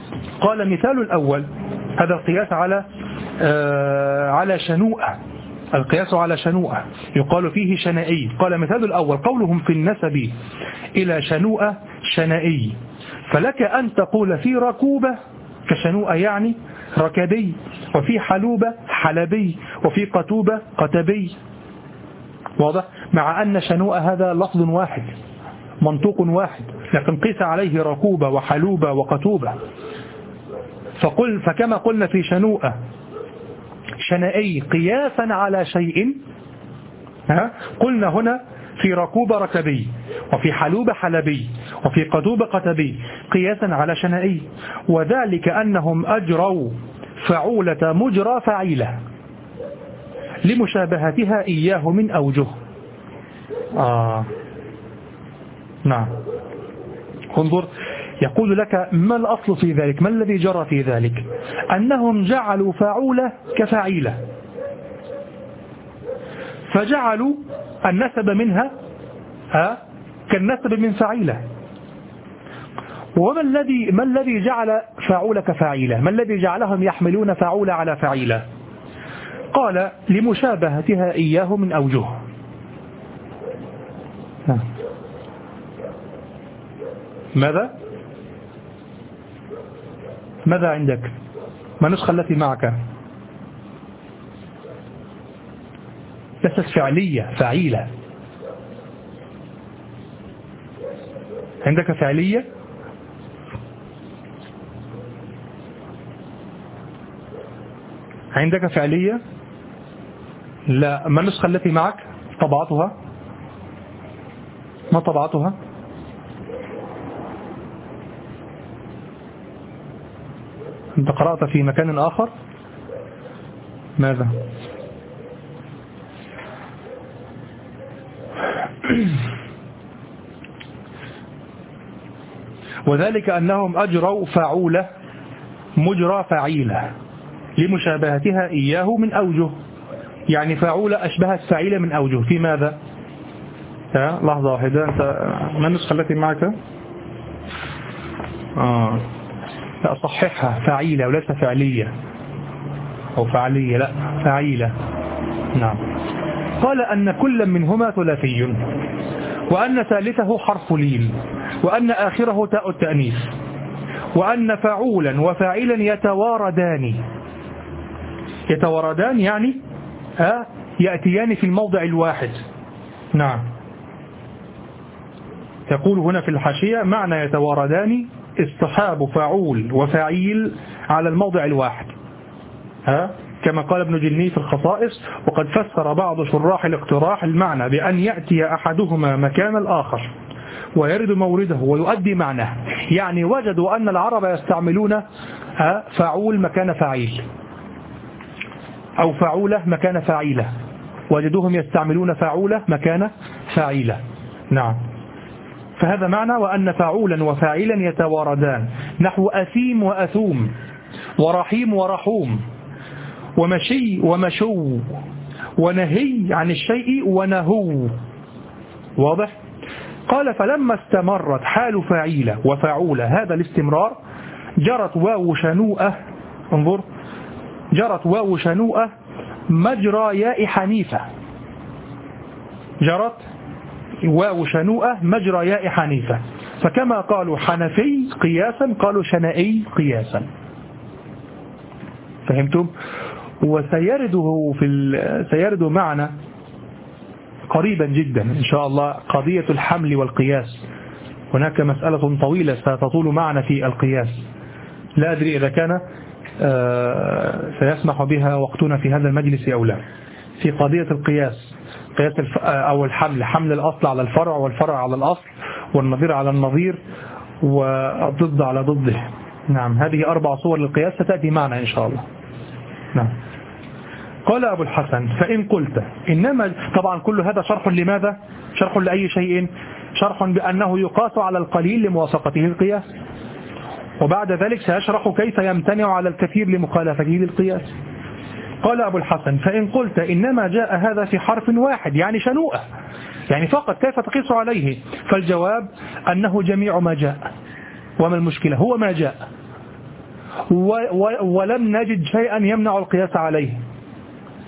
قال مثال الأول، هذا القياس على آه على شنوءة القياس على شنوءة يقال فيه شنائي. قال مثال الأول قولهم في النسب إلى شنوءة شنائي، فلك أن تقول في ركوبة كشنوءة يعني ركبي، وفي حلوبة حلبي، وفي قتوبة قتبي. واضح؟ مع أن شنوءة هذا لفظ واحد منطوق واحد، لكن قيس عليه ركوبة وحلوبة وقتوبة. فقل فكما قلنا في شنوءة شنائي قياسا على شيء، ها قلنا هنا في ركوبة ركبي، وفي حلوبة حلبي، وفي قتوبة قتبي قياسا على شنائي. وذلك أنهم أجروا فعولة مجرى فعيلة لمشابهتها إياه من أوجه. آه. نعم. انظر، يقول لك ما الأصل في ذلك، ما الذي جرى في ذلك؟ أنهم جعلوا فعولة كفعيلة، فجعلوا النسب منها ها كالنسب من فعيلة. وما الذي ما الذي جعل فعولة كفعيلة؟ ما الذي جعلهم يحملون فعولة على فعيلة؟ قال لمشابهتها إياه من أوجه. ماذا؟ ماذا عندك؟ ما النسخة التي معك؟ ليست فعلية، فعيلة. عندك فعلية؟ عندك فعلية؟ لا. ما النسخة التي معك؟ طبعتها؟ ما طبعتها؟ أنت قرأت في مكان آخر؟ ماذا؟ وذلك أنهم أجروا فعولة مجرى فعيلة لمشابهتها إياه من أوجه. يعني فعولة أشبهت فعيلة من أوجه. في ماذا؟ ها لحظة واحدة. أنت ما النسخة التي معك؟ آه لا صححها، فعيلة وليس فعلية أو فعلية، لا فعيلة. نعم. قال أن كل منهما ثلاثي، وأن ثالثه حرف لين، وأن آخره تاء التأنيث، وأن فعولا وفاعلا يتواردان. يتواردان يعني ها يأتيان في الموضع الواحد. نعم. يقول هنا في الحاشية معنى يتواردان اصطحاب فعول وفاعيل على الموضع الواحد، ها كما قال ابن جني في الخصائص. وقد فسر بعض شراح الاقتراح المعنى بأن يأتي أحدهما مكان الآخر ويرد مورده ويؤدي معناه. يعني وجدوا أن العرب يستعملون فعول مكان فعيل، أو فعولة مكان فعيلة، وجدوهم يستعملون فعولة مكان فعيلة. نعم. فهذا معنى وأن فعولا وفاعلا يتواردان، نحو أثيم وأثوم، ورحيم ورحوم، ومشي ومشو، ونهي عن الشيء ونهو. واضح؟ قال فلما استمرت حال فاعيلة وفاعولة هذا الاستمرار جرت واو شنوءة، انظر، جرت واو شنوءة مجرى ياء حنيفة. جرت واو شنوءة مجرى ياء حنيفة، فكما قالوا حنفي قياسا قالوا شنائي قياسا. فهمتم؟ وسيرده في سيرد معنا قريبا جدا إن شاء الله قضية الحمل والقياس. هناك مسألة طويلة ستطول معنا في القياس، لا أدري إذا كان سيسمح بها وقتنا في هذا المجلس أو لا. في قضية القياس، قياس أو الحمل، حمل الأصل على الفرع والفرع على الأصل والنظير على النظير والضد على ضده. نعم. هذه أربع صور للقياس ستأتي معنا إن شاء الله. نعم. قال أبو الحسن فإن قلت إنما، طبعا كل هذا شرح لماذا؟ شرح لأي شيء؟ شرح بأنه يقاس على القليل لموافقته القياس، وبعد ذلك سيشرح كيف يمتنع على الكثير لمخالفته للقياس. قال أبو الحسن فإن قلت إنما جاء هذا في حرف واحد يعني شنوءة، يعني فقط كيف تقيس عليه؟ فالجواب أنه جميع ما جاء. وما المشكلة؟ هو ما جاء ولم نجد شيئا يمنع القياس عليه،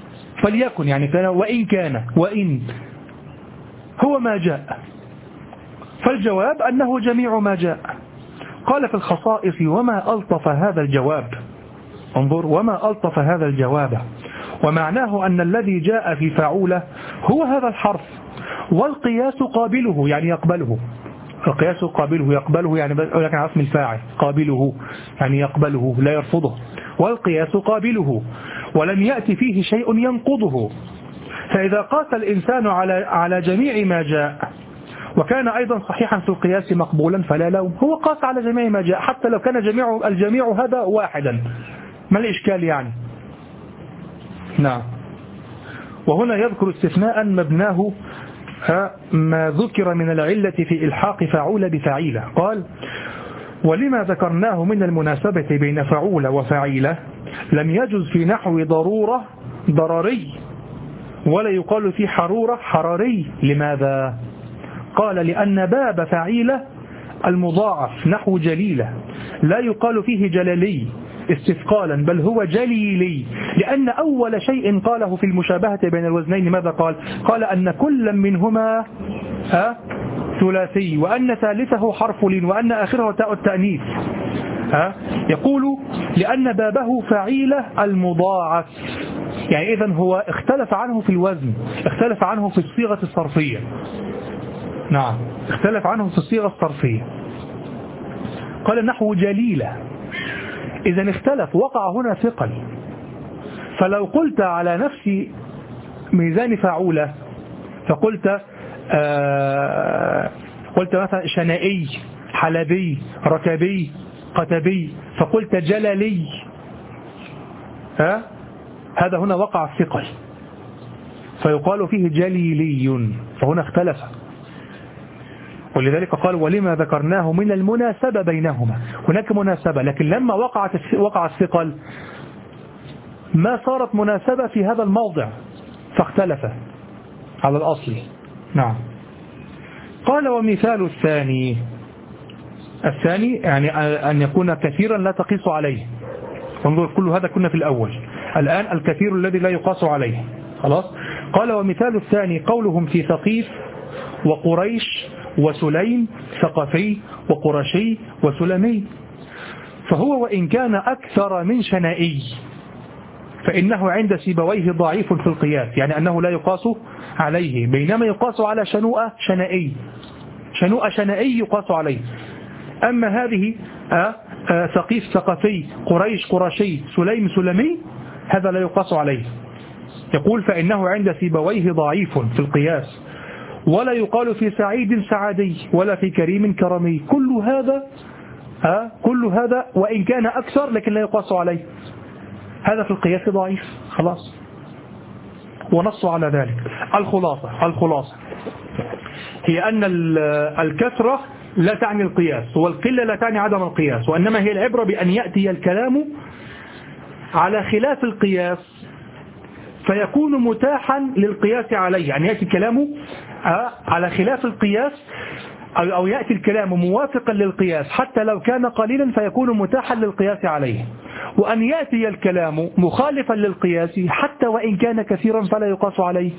فليكن يعني كان وإن كان وإن هو ما جاء، فالجواب أنه جميع ما جاء. قال في الخصائص وما ألطف هذا الجواب، انظر وما ألطف هذا الجواب، ومعناه أن الذي جاء في فاعولة هو هذا الحرف، والقياس قابله يعني يقبله، القياس قابله يقبله يعني لكن اسم الفاعل قابله يعني يقبله لا يرفضه، والقياس قابله ولم يأتي فيه شيء ينقضه. فإذا قاس الإنسان على على جميع ما جاء وكان أيضا صحيحا في القياس مقبولا فلا لوم، هو قاس على جميع ما جاء حتى لو كان جميع الجميع هذا واحدا، ما الإشكال يعني؟ نعم. وهنا يذكر استثناء مبناه ما ذكر من العلة في إلحاق فاعول بفعيلة. قال ولما ذكرناه من المناسبة بين فاعول وفعيلة لم يجز في نحو ضرورة ضرري ولا يقال في حرورة حراري. لماذا؟ قال لأن باب فعيلة المضاعف نحو جليلة لا يقال فيه جللي استثقالا بل هو جليلي، لأن أول شيء قاله في المشابهة بين الوزنين ماذا قال؟ قال أن كل منهما ها ثلاثي وأن ثالثه حرف لين وأن آخره تاء التأنيث. ها يقول لأن بابه فعيلة المضاعف، يعني إذن هو اختلف عنه في الوزن، اختلف عنه في الصيغة الصرفية. نعم اختلف عنه في الصيغة الصرفية. قال نحو جليلة، إذن اختلف وقع هنا ثقل. فلو قلت على نفس ميزان فاعولة فقلت آه قلت مثلا شنائي حلبي ركبي قتبي فقلت جللي، ها هذا هنا وقع الثقل فيقال فيه جليلي، فهنا اختلف. ولذلك قال ولما ذكرناه من المناسبة بينهما، هناك مناسبة لكن لما وقعت وقع الثقل ما صارت مناسبة في هذا الموضع فاختلف على الأصل. نعم. قال ومثال الثاني، الثاني يعني أن يكون كثيرا لا تقيس عليه. انظر كل هذا كنا في الأول، الآن الكثير الذي لا يقاس عليه. خلاص. قال ومثال الثاني قولهم في ثقيف وقريش وسليم ثقفي وقرشي وسلمي، فهو وإن كان أكثر من شنائي فإنه عند سيبويه ضعيف في القياس، يعني أنه لا يقاس عليه، بينما يقاس على شنوءة شنائي، شنوءة شنائي يقاس عليه. أما هذه آه آه ثقيف ثقفي قريش قرشي سليم سلمي هذا لا يقاس عليه. يقول فإنه عند سيبويه ضعيف في القياس، ولا يقال في سعيد سعدي ولا في كريم كرمي. كل هذا آه كل هذا وإن كان أكثر لكن لا يقاس عليه، هذا في القياس ضعيف. خلاص. ونصوا على ذلك. الخلاصة الخلاصة هي أن الكثرة لا تعني القياس والقلة لا تعني عدم القياس، وإنما هي العبرة بأن يأتي الكلام على خلاف القياس فيكون متاحا للقياس عليه، يعني يأتي الكلام على خلاف القياس أو يأتي الكلام موافقا للقياس حتى لو كان قليلا فيكون متاحا للقياس عليه، وأن يأتي الكلام مخالفا للقياس حتى وإن كان كثيرا فلا يقاس عليه.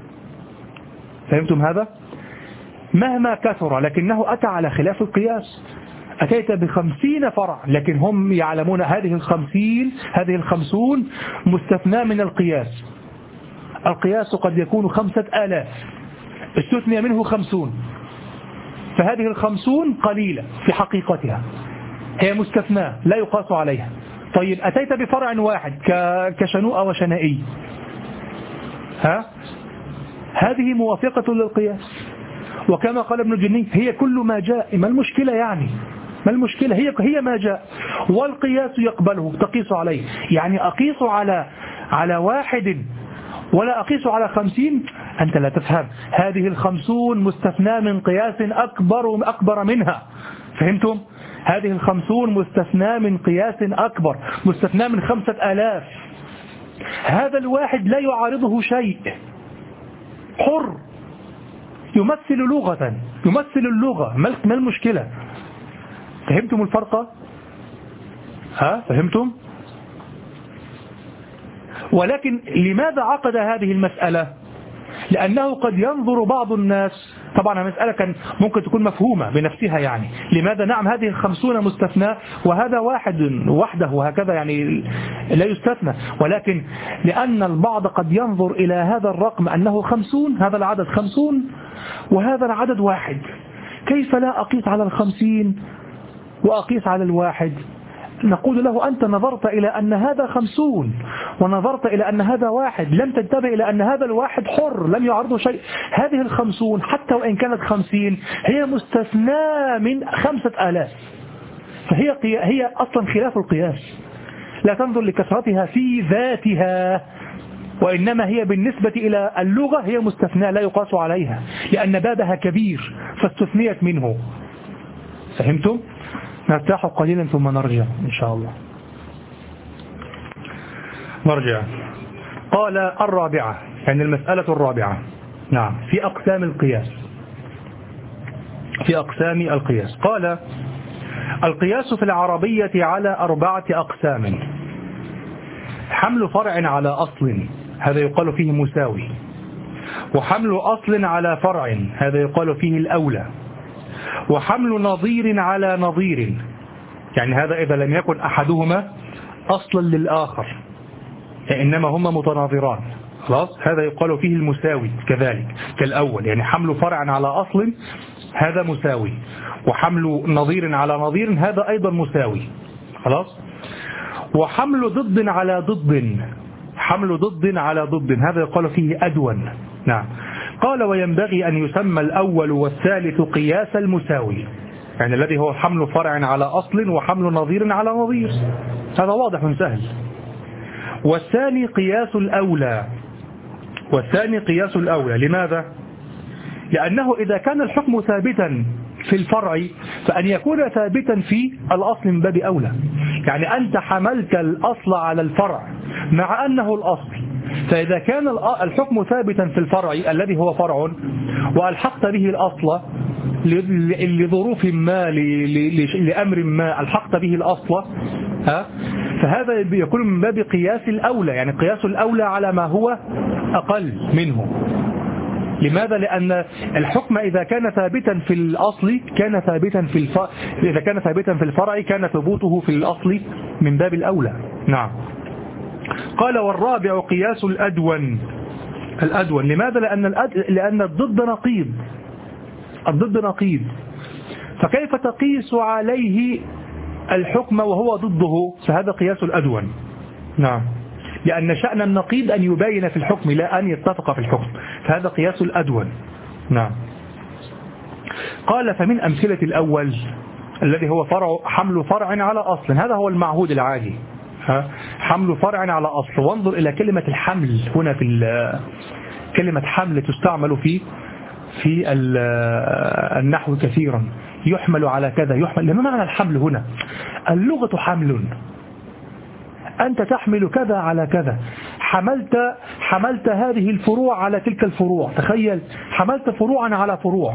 فهمتم هذا؟ مهما كثر لكنه أتى على خلاف القياس. أتيت بخمسين فرع لكن هم يعلمون هذه الخمسين هذه الخمسون مستثنى من القياس. القياس قد يكون خمسة آلاف استثنى منه خمسون، فهذه الخمسون قليلة في حقيقتها، هي مستثنى لا يقاس عليها. طيب أتيت بفرع واحد كشنوء وشنائي، ها هذه موافقة للقياس، وكما قال ابن الجني هي كل ما جاء، ما المشكلة يعني؟ ما المشكلة؟ هي هي ما جاء والقياس يقبله تقيس عليه، يعني أقيس على على واحد ولا أقيس على خمسين؟ أنت لا تفهم. هذه الخمسون مستثنى من قياس أكبر أكبر منها. فهمتم؟ هذه الخمسون مستثنى من قياس أكبر، مستثنى من خمسة آلاف. هذا الواحد لا يعارضه شيء، حر يمثل لغة، يمثل اللغة. ما المشكلة؟ فهمتم الفرق؟ ها فهمتم؟ ولكن لماذا عقد هذه المسألة؟ لأنه قد ينظر بعض الناس، طبعا المسألة كان ممكن تكون مفهومة بنفسها، يعني لماذا نعم هذه الخمسون مستثنى وهذا واحد وحده وهكذا، يعني لا يستثنى، ولكن لأن البعض قد ينظر إلى هذا الرقم أنه خمسون، هذا العدد خمسون وهذا العدد واحد، كيف لا أقيس على الخمسين وأقيس على الواحد؟ نقول له أنت نظرت إلى أن هذا خمسون ونظرت إلى أن هذا واحد، لم تنتبه إلى أن هذا الواحد حر لم يعرضه شيء. هذه الخمسون حتى وإن كانت خمسين هي مستثناة من خمسة آلاف، فهي هي أصلا خلاف القياس. لا تنظر لكثرتها في ذاتها، وإنما هي بالنسبة إلى اللغة هي مستثناة لا يقاس عليها، لأن بابها كبير فاستثنيت منه. فهمتم؟ نرتاح قليلا ثم نرجع إن شاء الله. نرجع. قال الرابعة، يعني المسألة الرابعة، نعم، في أقسام القياس. في أقسام القياس قال: القياس في العربية على أربعة أقسام: حمل فرع على أصل، هذا يقال فيه مساوي، وحمل أصل على فرع، هذا يقال فيه الأولى، وحمل نظير على نظير، يعني هذا إذا لم يكن أحدهما أصلا للآخر إنما هما متناظران، خلاص، هذا يقال فيه المساوي كذلك كالأول، يعني حمل فرع على أصل هذا مساوي، وحمل نظير على نظير هذا أيضا مساوي، خلاص. وحمل ضد على ضد، حمل ضد على ضد هذا يقال فيه أدون، نعم. قال: وينبغي أن يسمى الأول والثالث قياس المساوي، يعني الذي هو حمل فرع على أصل وحمل نظير على نظير، هذا واضح سهل. والثاني قياس الأولى، والثاني قياس الأولى، لماذا؟ لأنه إذا كان الحكم ثابتا في الفرع فأن يكون ثابتا في الأصل من باب أولى، يعني أنت حملت الأصل على الفرع مع أنه الأصل، فإذا كان الحكم ثابتا في الفرع الذي هو فرع وألحقت به الأصل لظروف ما لأمر ما ألحقت به الأصل، ها، فهذا يكون من باب قياس الأولى، يعني قياس الأولى على ما هو أقل منه. لماذا؟ لأن الحكم إذا كان ثابتا في الأصل كان ثابتا في الف... إذا كان ثابتا في الفرع كان ثبوته في الأصل من باب الأولى، نعم. قال: والرابع قياس الأدون، الأدون لماذا؟ لأن الأد... لأن الضد نقيض، الضد نقيض، فكيف تقيس عليه الحكم وهو ضده؟ فهذا قياس الأدون، نعم، لأن شأن النقيض أن يبين في الحكم لا أن يتفق في الحكم، فهذا قياس الأدون، نعم. قال: فمن أمثلة الأول الذي هو فرع حمل فرع على أصل، هذا هو المعهود العادي، ها، حمل فرع على أصل. وانظر إلى كلمة الحمل هنا، في كلمة حمل تستعمل في في النحو كثيرا، يحمل على كذا، يحمل. لما معنى الحمل هنا؟ اللغة حمل، أنت تحمل كذا على كذا، حملت حملت هذه الفروع على تلك الفروع، تخيل حملت فروعا على فروع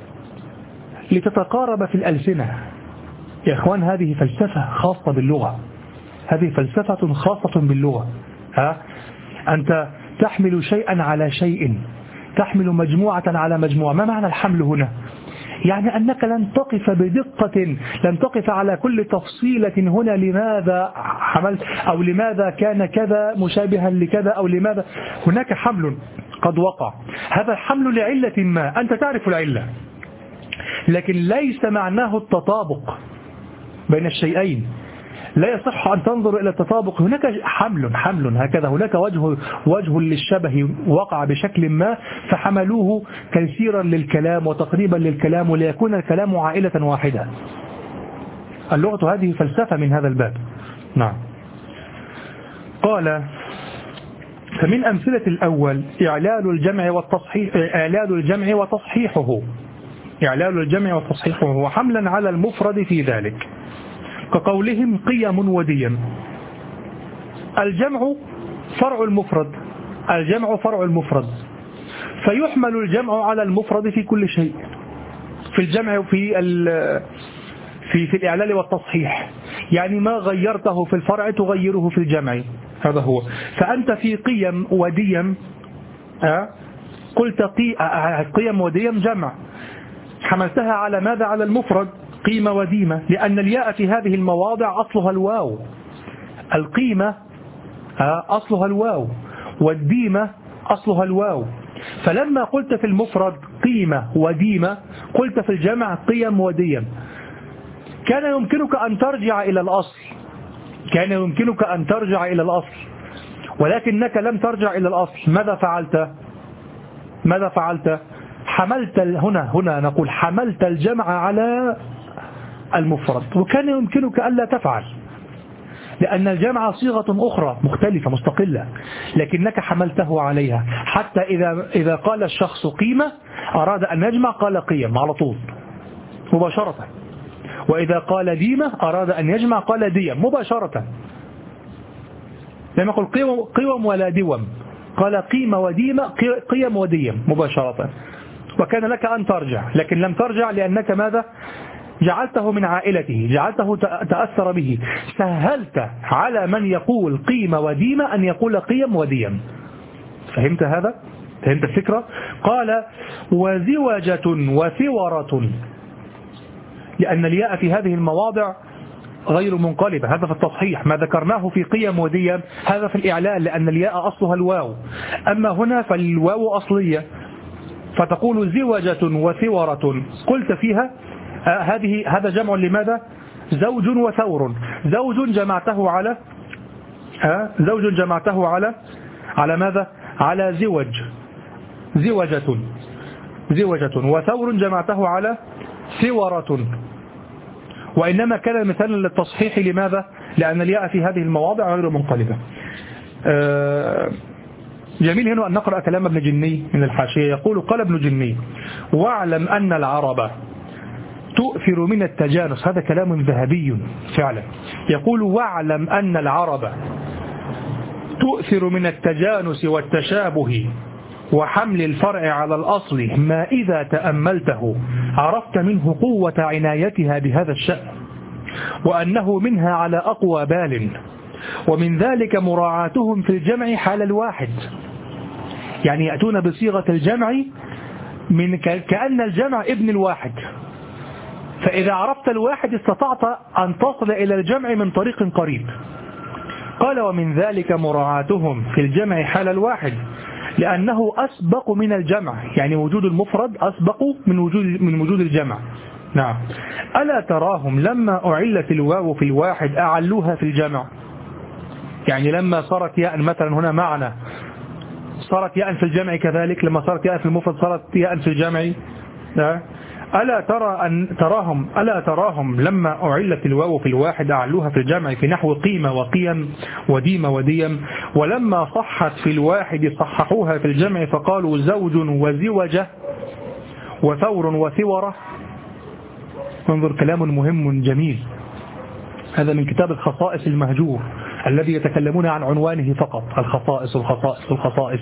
لتتقارب في الألسنة. يا إخوان هذه فلسفة خاصة باللغة، هذه فلسفة خاصة باللغة، ها؟ أنت تحمل شيئا على شيء، تحمل مجموعة على مجموعة. ما معنى الحمل هنا؟ يعني أنك لن تقف بدقة، لن تقف على كل تفصيلة هنا لماذا حملت، أو لماذا كان كذا مشابها لكذا، أو لماذا. هناك حمل قد وقع، هذا الحمل لعلة ما، أنت تعرف العلة، لكن ليس معناه التطابق بين الشيئين، لا يصح أن تنظر إلى التطابق. هناك حمل حمل هكذا، هناك وجه وجه للشبه وقع بشكل ما فحملوه تيسيرا للكلام وتقريبا للكلام وليكون الكلام عائلة واحدة. اللغة هذه فلسفة من هذا الباب، نعم. قال: فمن أمثلة الأول إعلال الجمع والتصحيح، إعلال الجمع وتصحيحه، إعلال الجمع وتصحيحه وحملا على المفرد في ذلك، كقولهم قيم وديا. الجمع فرع المفرد، الجمع فرع المفرد، فيحمل الجمع على المفرد في كل شيء، في الجمع وفي في في الإعلال والتصحيح، يعني ما غيرته في الفرع تغيره في الجمع، هذا هو. فأنت في قيم وديم أه؟ قلت قي... أه قيم وديم جمع، حملتها على ماذا؟ على المفرد قيمة وديمة، لأن الياء في هذه المواضع أصلها الواو. القيمة أه؟ أصلها الواو، والديمة أصلها الواو. فلما قلت في المفرد قيمة وديمة قلت في الجمع قيم وديم. كان يمكنك أن ترجع إلى الأصل، كان يمكنك أن ترجع إلى الأصل، ولكنك لم ترجع إلى الأصل. ماذا فعلت؟ ماذا فعلت؟ حملت هنا هنا نقول حملت الجمع على المفرد، وكان يمكنك ألا تفعل، لأن الجمع صيغة أخرى مختلفة مستقلة، لكنك حملته عليها. حتى إذا إذا قال الشخص قيمة أراد أن يجمع قال قيم على طول مباشرة، وإذا قال ديمة أراد أن يجمع قال ديم مباشرة. لم يقل قيم ولا دوم، قال قيمة وديمة قيم وديم مباشرة. وكان لك أن ترجع، لكن لم ترجع لأنك ماذا؟ جعلته من عائلته، جعلته تأثر به، سهلت على من يقول قيمة وديمة أن يقول قيم وديم. فهمت هذا؟ فهمت الفكرة؟ قال وزوجة وثورة، لأن الياء في هذه المواضع غير منقلبة. هذا في التصحيح. ما ذكرناه في قيم وديم هذا في الإعلال، لأن الياء أصلها الواو، أما هنا فالواو أصلية، فتقول زوجة وثورة. قلت فيها آه هذه هذا جمع لماذا؟ زوج وثور. زوج جمعته على آه زوج جمعته على على ماذا؟ على زوج، زوجة زوجة، وثور جمعته على ثورة. وإنما كان مثالا للتصحيح. لماذا؟ لأن الياء في هذه المواضع غير منقلبة. آه جميل هنا أن نقرأ كلام ابن جني من الحاشية. يقول قال ابن جني واعلم أن العرب تؤثر من التجانس. هذا كلام ذهبي فعلا. يقول واعلم أن العرب تؤثر من التجانس والتشابه وحمل الفرع على الأصل ما إذا تأملته عرفت منه قوة عنايتها بهذا الشأن، وأنه منها على أقوى بال، ومن ذلك مراعاتهم في الجمع حال الواحد. يعني يأتون بصيغة الجمع من كأن الجمع ابن الواحد، فإذا عرفت الواحد استطعت أن تصل إلى الجمع من طريق قريب. قال ومن ذلك مراعاتهم في الجمع حال الواحد لأنه أسبق من الجمع، يعني وجود المفرد أسبق من وجود من وجود الجمع. نعم. ألا تراهم لما أعلت الواو في الواحد أعلوها في الجمع؟ يعني لما صارت ياء مثلا هنا معنا صارت ياء في الجمع، كذلك لما صارت ياء في المفرد صارت ياء في الجمع. نعم. ألا ترى أن تراهم ألا تراهم لما أعلت الواو في الواحد أعلوها في الجمع في نحو قيمة وقيم وديمة وديم، ولما صحت في الواحد صححوها في الجمع فقالوا زوج وزوجة وثور وثورة. انظر كلام مهم جميل. هذا من كتاب الخصائص المهجور الذي يتكلمون عن عنوانه فقط، الخصائص الخصائص الخصائص.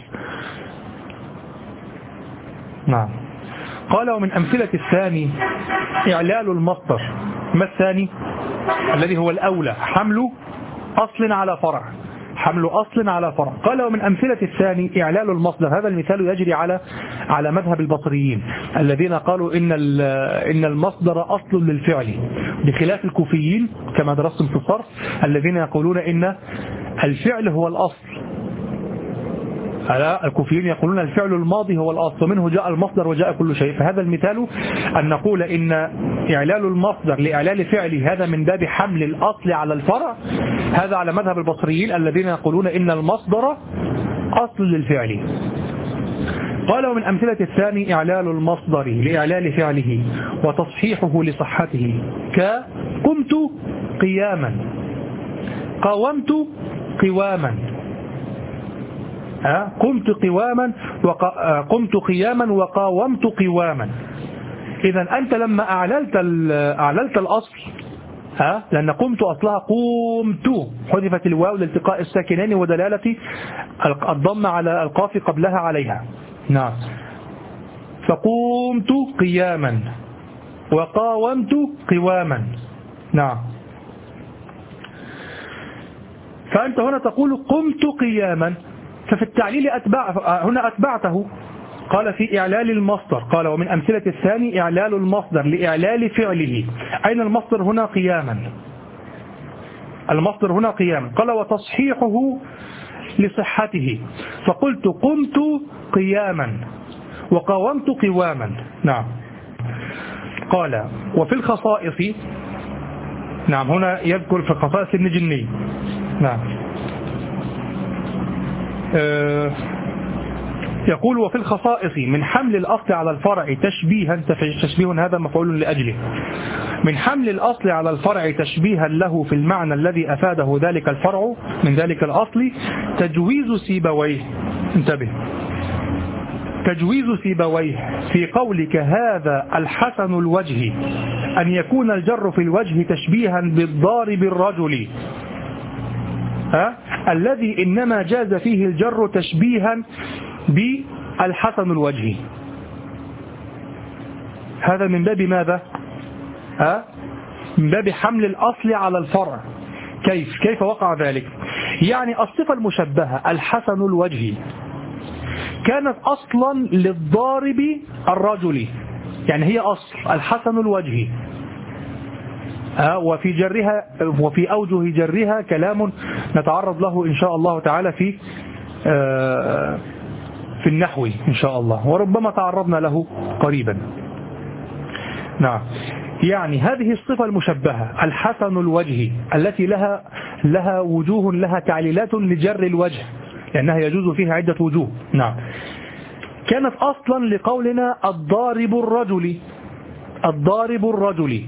نعم. قال ومن أمثلة الثاني إعلال المصدر. ما الثاني؟ الذي هو الأولى، حمل أصل على فرع، حمل أصل على فرع. قال ومن أمثلة الثاني إعلال المصدر. هذا المثال يجري على على مذهب البصريين الذين قالوا إن إن المصدر أصل للفعل، بخلاف الكوفيين كما درستم في الصرف الذين يقولون إن الفعل هو الأصل. الكوفيين يقولون الفعل الماضي هو الأصل، ومنه جاء المصدر وجاء كل شيء. فهذا المثال أن نقول إن إعلال المصدر لإعلال فعله هذا من باب حمل الأصل على الفرع. هذا على مذهب البصريين الذين يقولون إن المصدر أصل للفعل. قال ومن أمثلة الثاني إعلال المصدر لإعلال فعله وتصحيحه لصحته، كقمت قياما، قاومت قواما، قمت قواما وقا... قمت قياما وقاومت قواما. إذا أنت لما أعللت أعللت الأصل، ها لأن قمت أصلها قمت، حذفت الواو لالتقاء الساكنين ودلالة الضم على القاف قبلها عليها. نعم. فقمت قياما وقاومت قواما. نعم. فأنت هنا تقول قمت قياما، ففي التعليل أتبع هنا أتبعته. قال في إعلال المصدر، قال ومن أمثلة الثاني إعلال المصدر لإعلال فعله. أين المصدر هنا؟ قياما. المصدر هنا قياما. قال وتصحيحه لصحته، فقلت قمت قياما وقاومت قواما. نعم. قال وفي الخصائص، نعم هنا يذكر في الخصائص ابن جني. نعم. أه يقول وفي الخصائص من حمل الأصل على الفرع تشبيها، تشبيه هذا مفعول لأجله، من حمل الأصل على الفرع تشبيها له في المعنى الذي أفاده ذلك الفرع من ذلك الأصل تجويز سيبويه. انتبه، تجويز سيبويه في قولك هذا الحسن الوجه أن يكون الجر في الوجه تشبيها بالضارب الرجل، ها؟ الذي إنما جاز فيه الجر تشبيها بالحسن الوجه. هذا من باب ماذا؟ ها؟ من باب حمل الأصل على الفرع. كيف كيف وقع ذلك؟ يعني الصفة المشبهة الحسن الوجه كانت أصلا للضارب الرجل، يعني هي أصل الحسن الوجه، ها؟ وفي جرها وفي أوجه جرها كلام نتعرض له إن شاء الله تعالى في آه في النحو إن شاء الله، وربما تعرضنا له قريبا. نعم. يعني هذه الصفة المشبهة الحسن الوجه التي لها لها وجوه، لها تعليلات لجر الوجه لأنها يجوز فيها عدة وجوه. نعم. كانت أصلا لقولنا الضارب الرجل، الضارب الرجل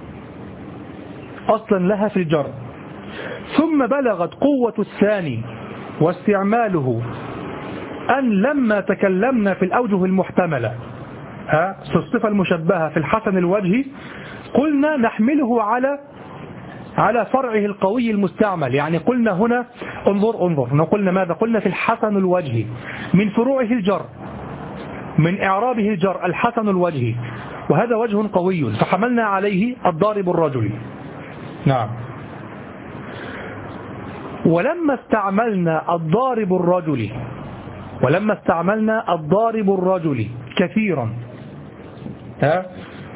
أصلا لها في الجر، ثم بلغت قوة الثاني واستعماله أن لما تكلمنا في الأوجه المحتملة ها في الصفة المشبهة في الحسن الوجه قلنا نحمله على على فرعه القوي المستعمل. يعني قلنا هنا انظر انظر قلنا ماذا؟ قلنا في الحسن الوجه من فروعه الجر، من إعرابه الجر الحسن الوجه، وهذا وجه قوي فحملنا عليه الضارب الرجل. نعم. ولما استعملنا الضارب الرجل ولما استعملنا الضارب الرجل كثيرا ها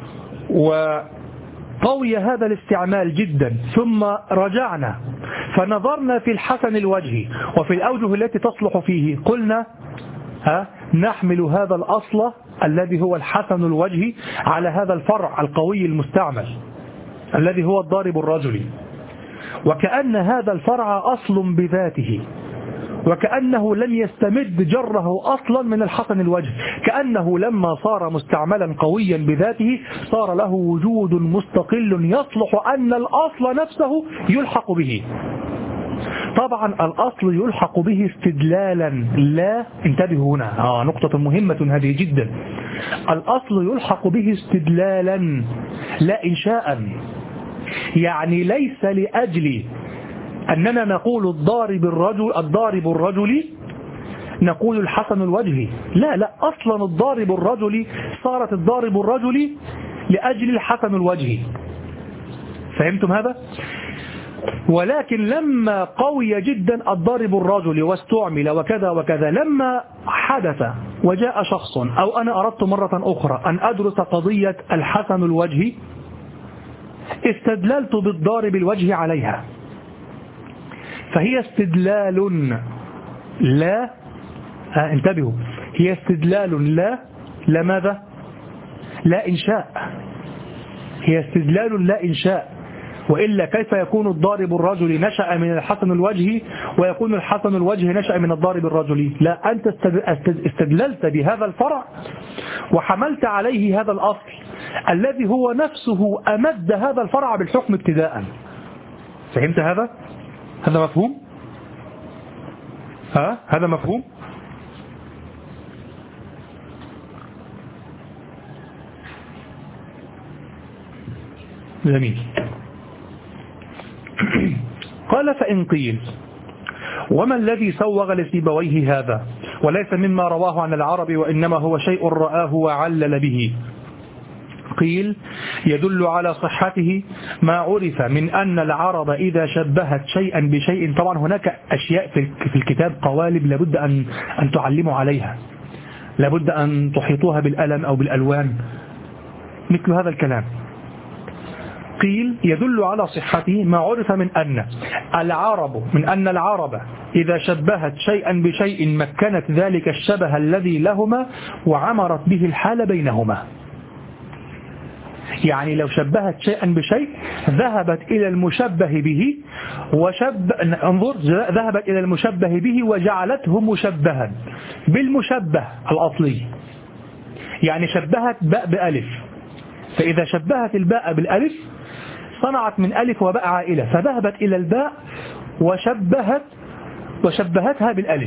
وقوي هذا الاستعمال جدا، ثم رجعنا فنظرنا في الحسن الوجه وفي الأوجه التي تصلح فيه، قلنا ها نحمل هذا الأصل الذي هو الحسن الوجه على هذا الفرع القوي المستعمل الذي هو الضارب الرجل، وكأن هذا الفرع أصل بذاته، وكأنه لم يستمد جره أصلا من الحسن الوجه، كأنه لما صار مستعملا قويا بذاته صار له وجود مستقل يصلح أن الأصل نفسه يلحق به. طبعا الأصل يلحق به استدلالا، لا انتبهوا هنا آه نقطة مهمة هذه جدا. الأصل يلحق به استدلالا لا إنشاء، يعني ليس لأجل أننا نقول الضارب الرجل الضارب الرجل نقول الحسن الوجه، لا لا، أصلا الضارب الرجل صارت الضارب الرجل لأجل الحسن الوجه. فهمتم هذا؟ ولكن لما قوي جدا الضارب الرجل واستعمل وكذا وكذا، لما حدث وجاء شخص أو أنا أردت مرة أخرى أن أدرس قضية الحسن الوجه استدللت بالضارب الوجه عليها، فهي استدلال لا ها انتبهوا هي استدلال لا لا ماذا؟ لا إنشاء، هي استدلال لا إنشاء، وإلا كيف يكون الضارب الرجل نشأ من الحسن الوجه ويكون الحسن الوجه نشأ من الضارب الرجل؟ لا، أنت استدللت بهذا الفرع وحملت عليه هذا الأصل الذي هو نفسه أمد هذا الفرع بالحكم ابتداء. فهمت هذا؟ هذا مفهوم؟ ها؟ هذا مفهوم؟ جميل. قال فإن قيل وما الذي سوغ لسيبويه هذا وليس مما رواه عن العرب وإنما هو شيء رآه وعلل به؟ قيل يدل على صحته ما عرف من أن العرب إذا شبهت شيئا بشيء. طبعا هناك أشياء في الكتاب قوالب لابد أن أن تعلموا عليها، لابد أن تحيطوها بالألم أو بالألوان، مثل هذا الكلام. قيل يدل على صحته ما عرف من أن العرب من أن العرب إذا شبهت شيئا بشيء مكنت ذلك الشبه الذي لهما وعمرت به الحال بينهما. يعني لو شبهت شيئا بشيء ذهبت إلى المشبه به وشب انظر ذهبت إلى المشبه به وجعلته مشبها بالمشبه الأصلي. يعني شبهت باء بألف، فإذا شبهت الباء بالألف صنعت من ألف وباء عائلة، فذهبت إلى الباء وشبهت وشبهتها بالألف،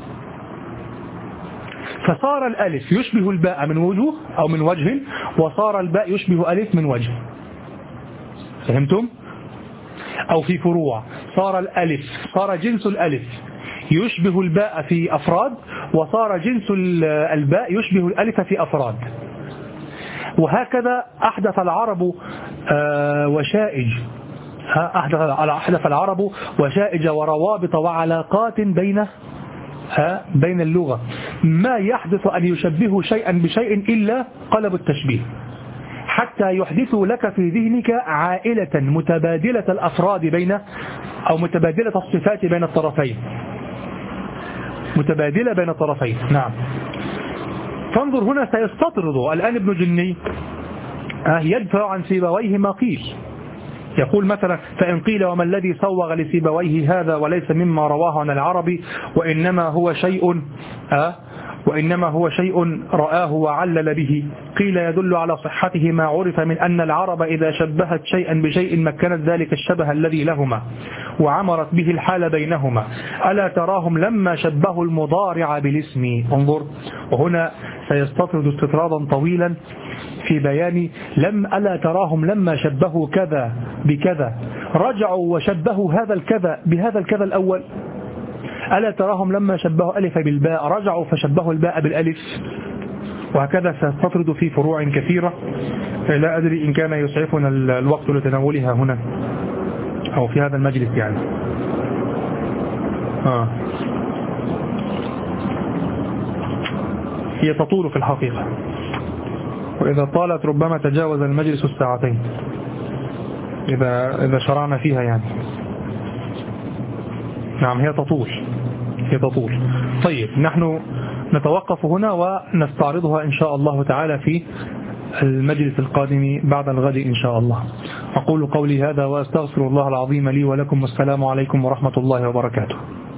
فصار الألف يشبه الباء من وجه أو من وجه، وصار الباء يشبه ألف من وجه. فهمتم؟ أو في فروع صار الألف صار جنس الألف يشبه الباء في أفراد، وصار جنس الباء يشبه الألف في أفراد. وهكذا أحدث العرب وشائج أحدث العرب وشائج وروابط وعلاقات بين بين اللغة، ما يحدث أن يشبهوا شيئا بشيء إلا قلب التشبيه، حتى يحدثوا لك في ذهنك عائلة متبادلة الأفراد بين أو متبادلة الصفات بين الطرفين، متبادلة بين الطرفين. نعم. فانظر هنا سيستطرد الآن ابن جني يدفع عن سيبويه ما قيل، يقول مثلا فإن قيل وما الذي سوغ لسيبويه هذا وليس مما رواه عن العرب وإنما هو شيء أه وإنما هو شيء رآه وعلل به. قيل يدل على صحته ما عرف من أن العرب إذا شبهت شيئا بشيء مكنت ذلك الشبه الذي لهما وعمرت به الحال بينهما. ألا تراهم لما شبهوا المضارع بالاسم. انظر، وهنا سيستطرد استطرادا طويلا في بيان لم ألا تراهم لما شبهوا كذا بكذا رجعوا وشبهوا هذا الكذا بهذا الكذا الأول. ألا تراهم لما شبهوا ألف بالباء رجعوا فشبهوا الباء بالألف. وهكذا سيستطرد في فروع كثيرة، لا أدري إن كان يسعفنا الوقت لتناولها هنا أو في هذا المجلس يعني. آه. هي تطول في الحقيقة، وإذا طالت ربما تجاوز المجلس الساعتين إذا إذا شرعنا فيها يعني. نعم هي تطول هي تطول. طيب نحن نتوقف هنا ونستعرضها إن شاء الله تعالى في المجلس القادم بعد الغد إن شاء الله. أقول قولي هذا وأستغفر الله العظيم لي ولكم، والسلام عليكم ورحمة الله وبركاته.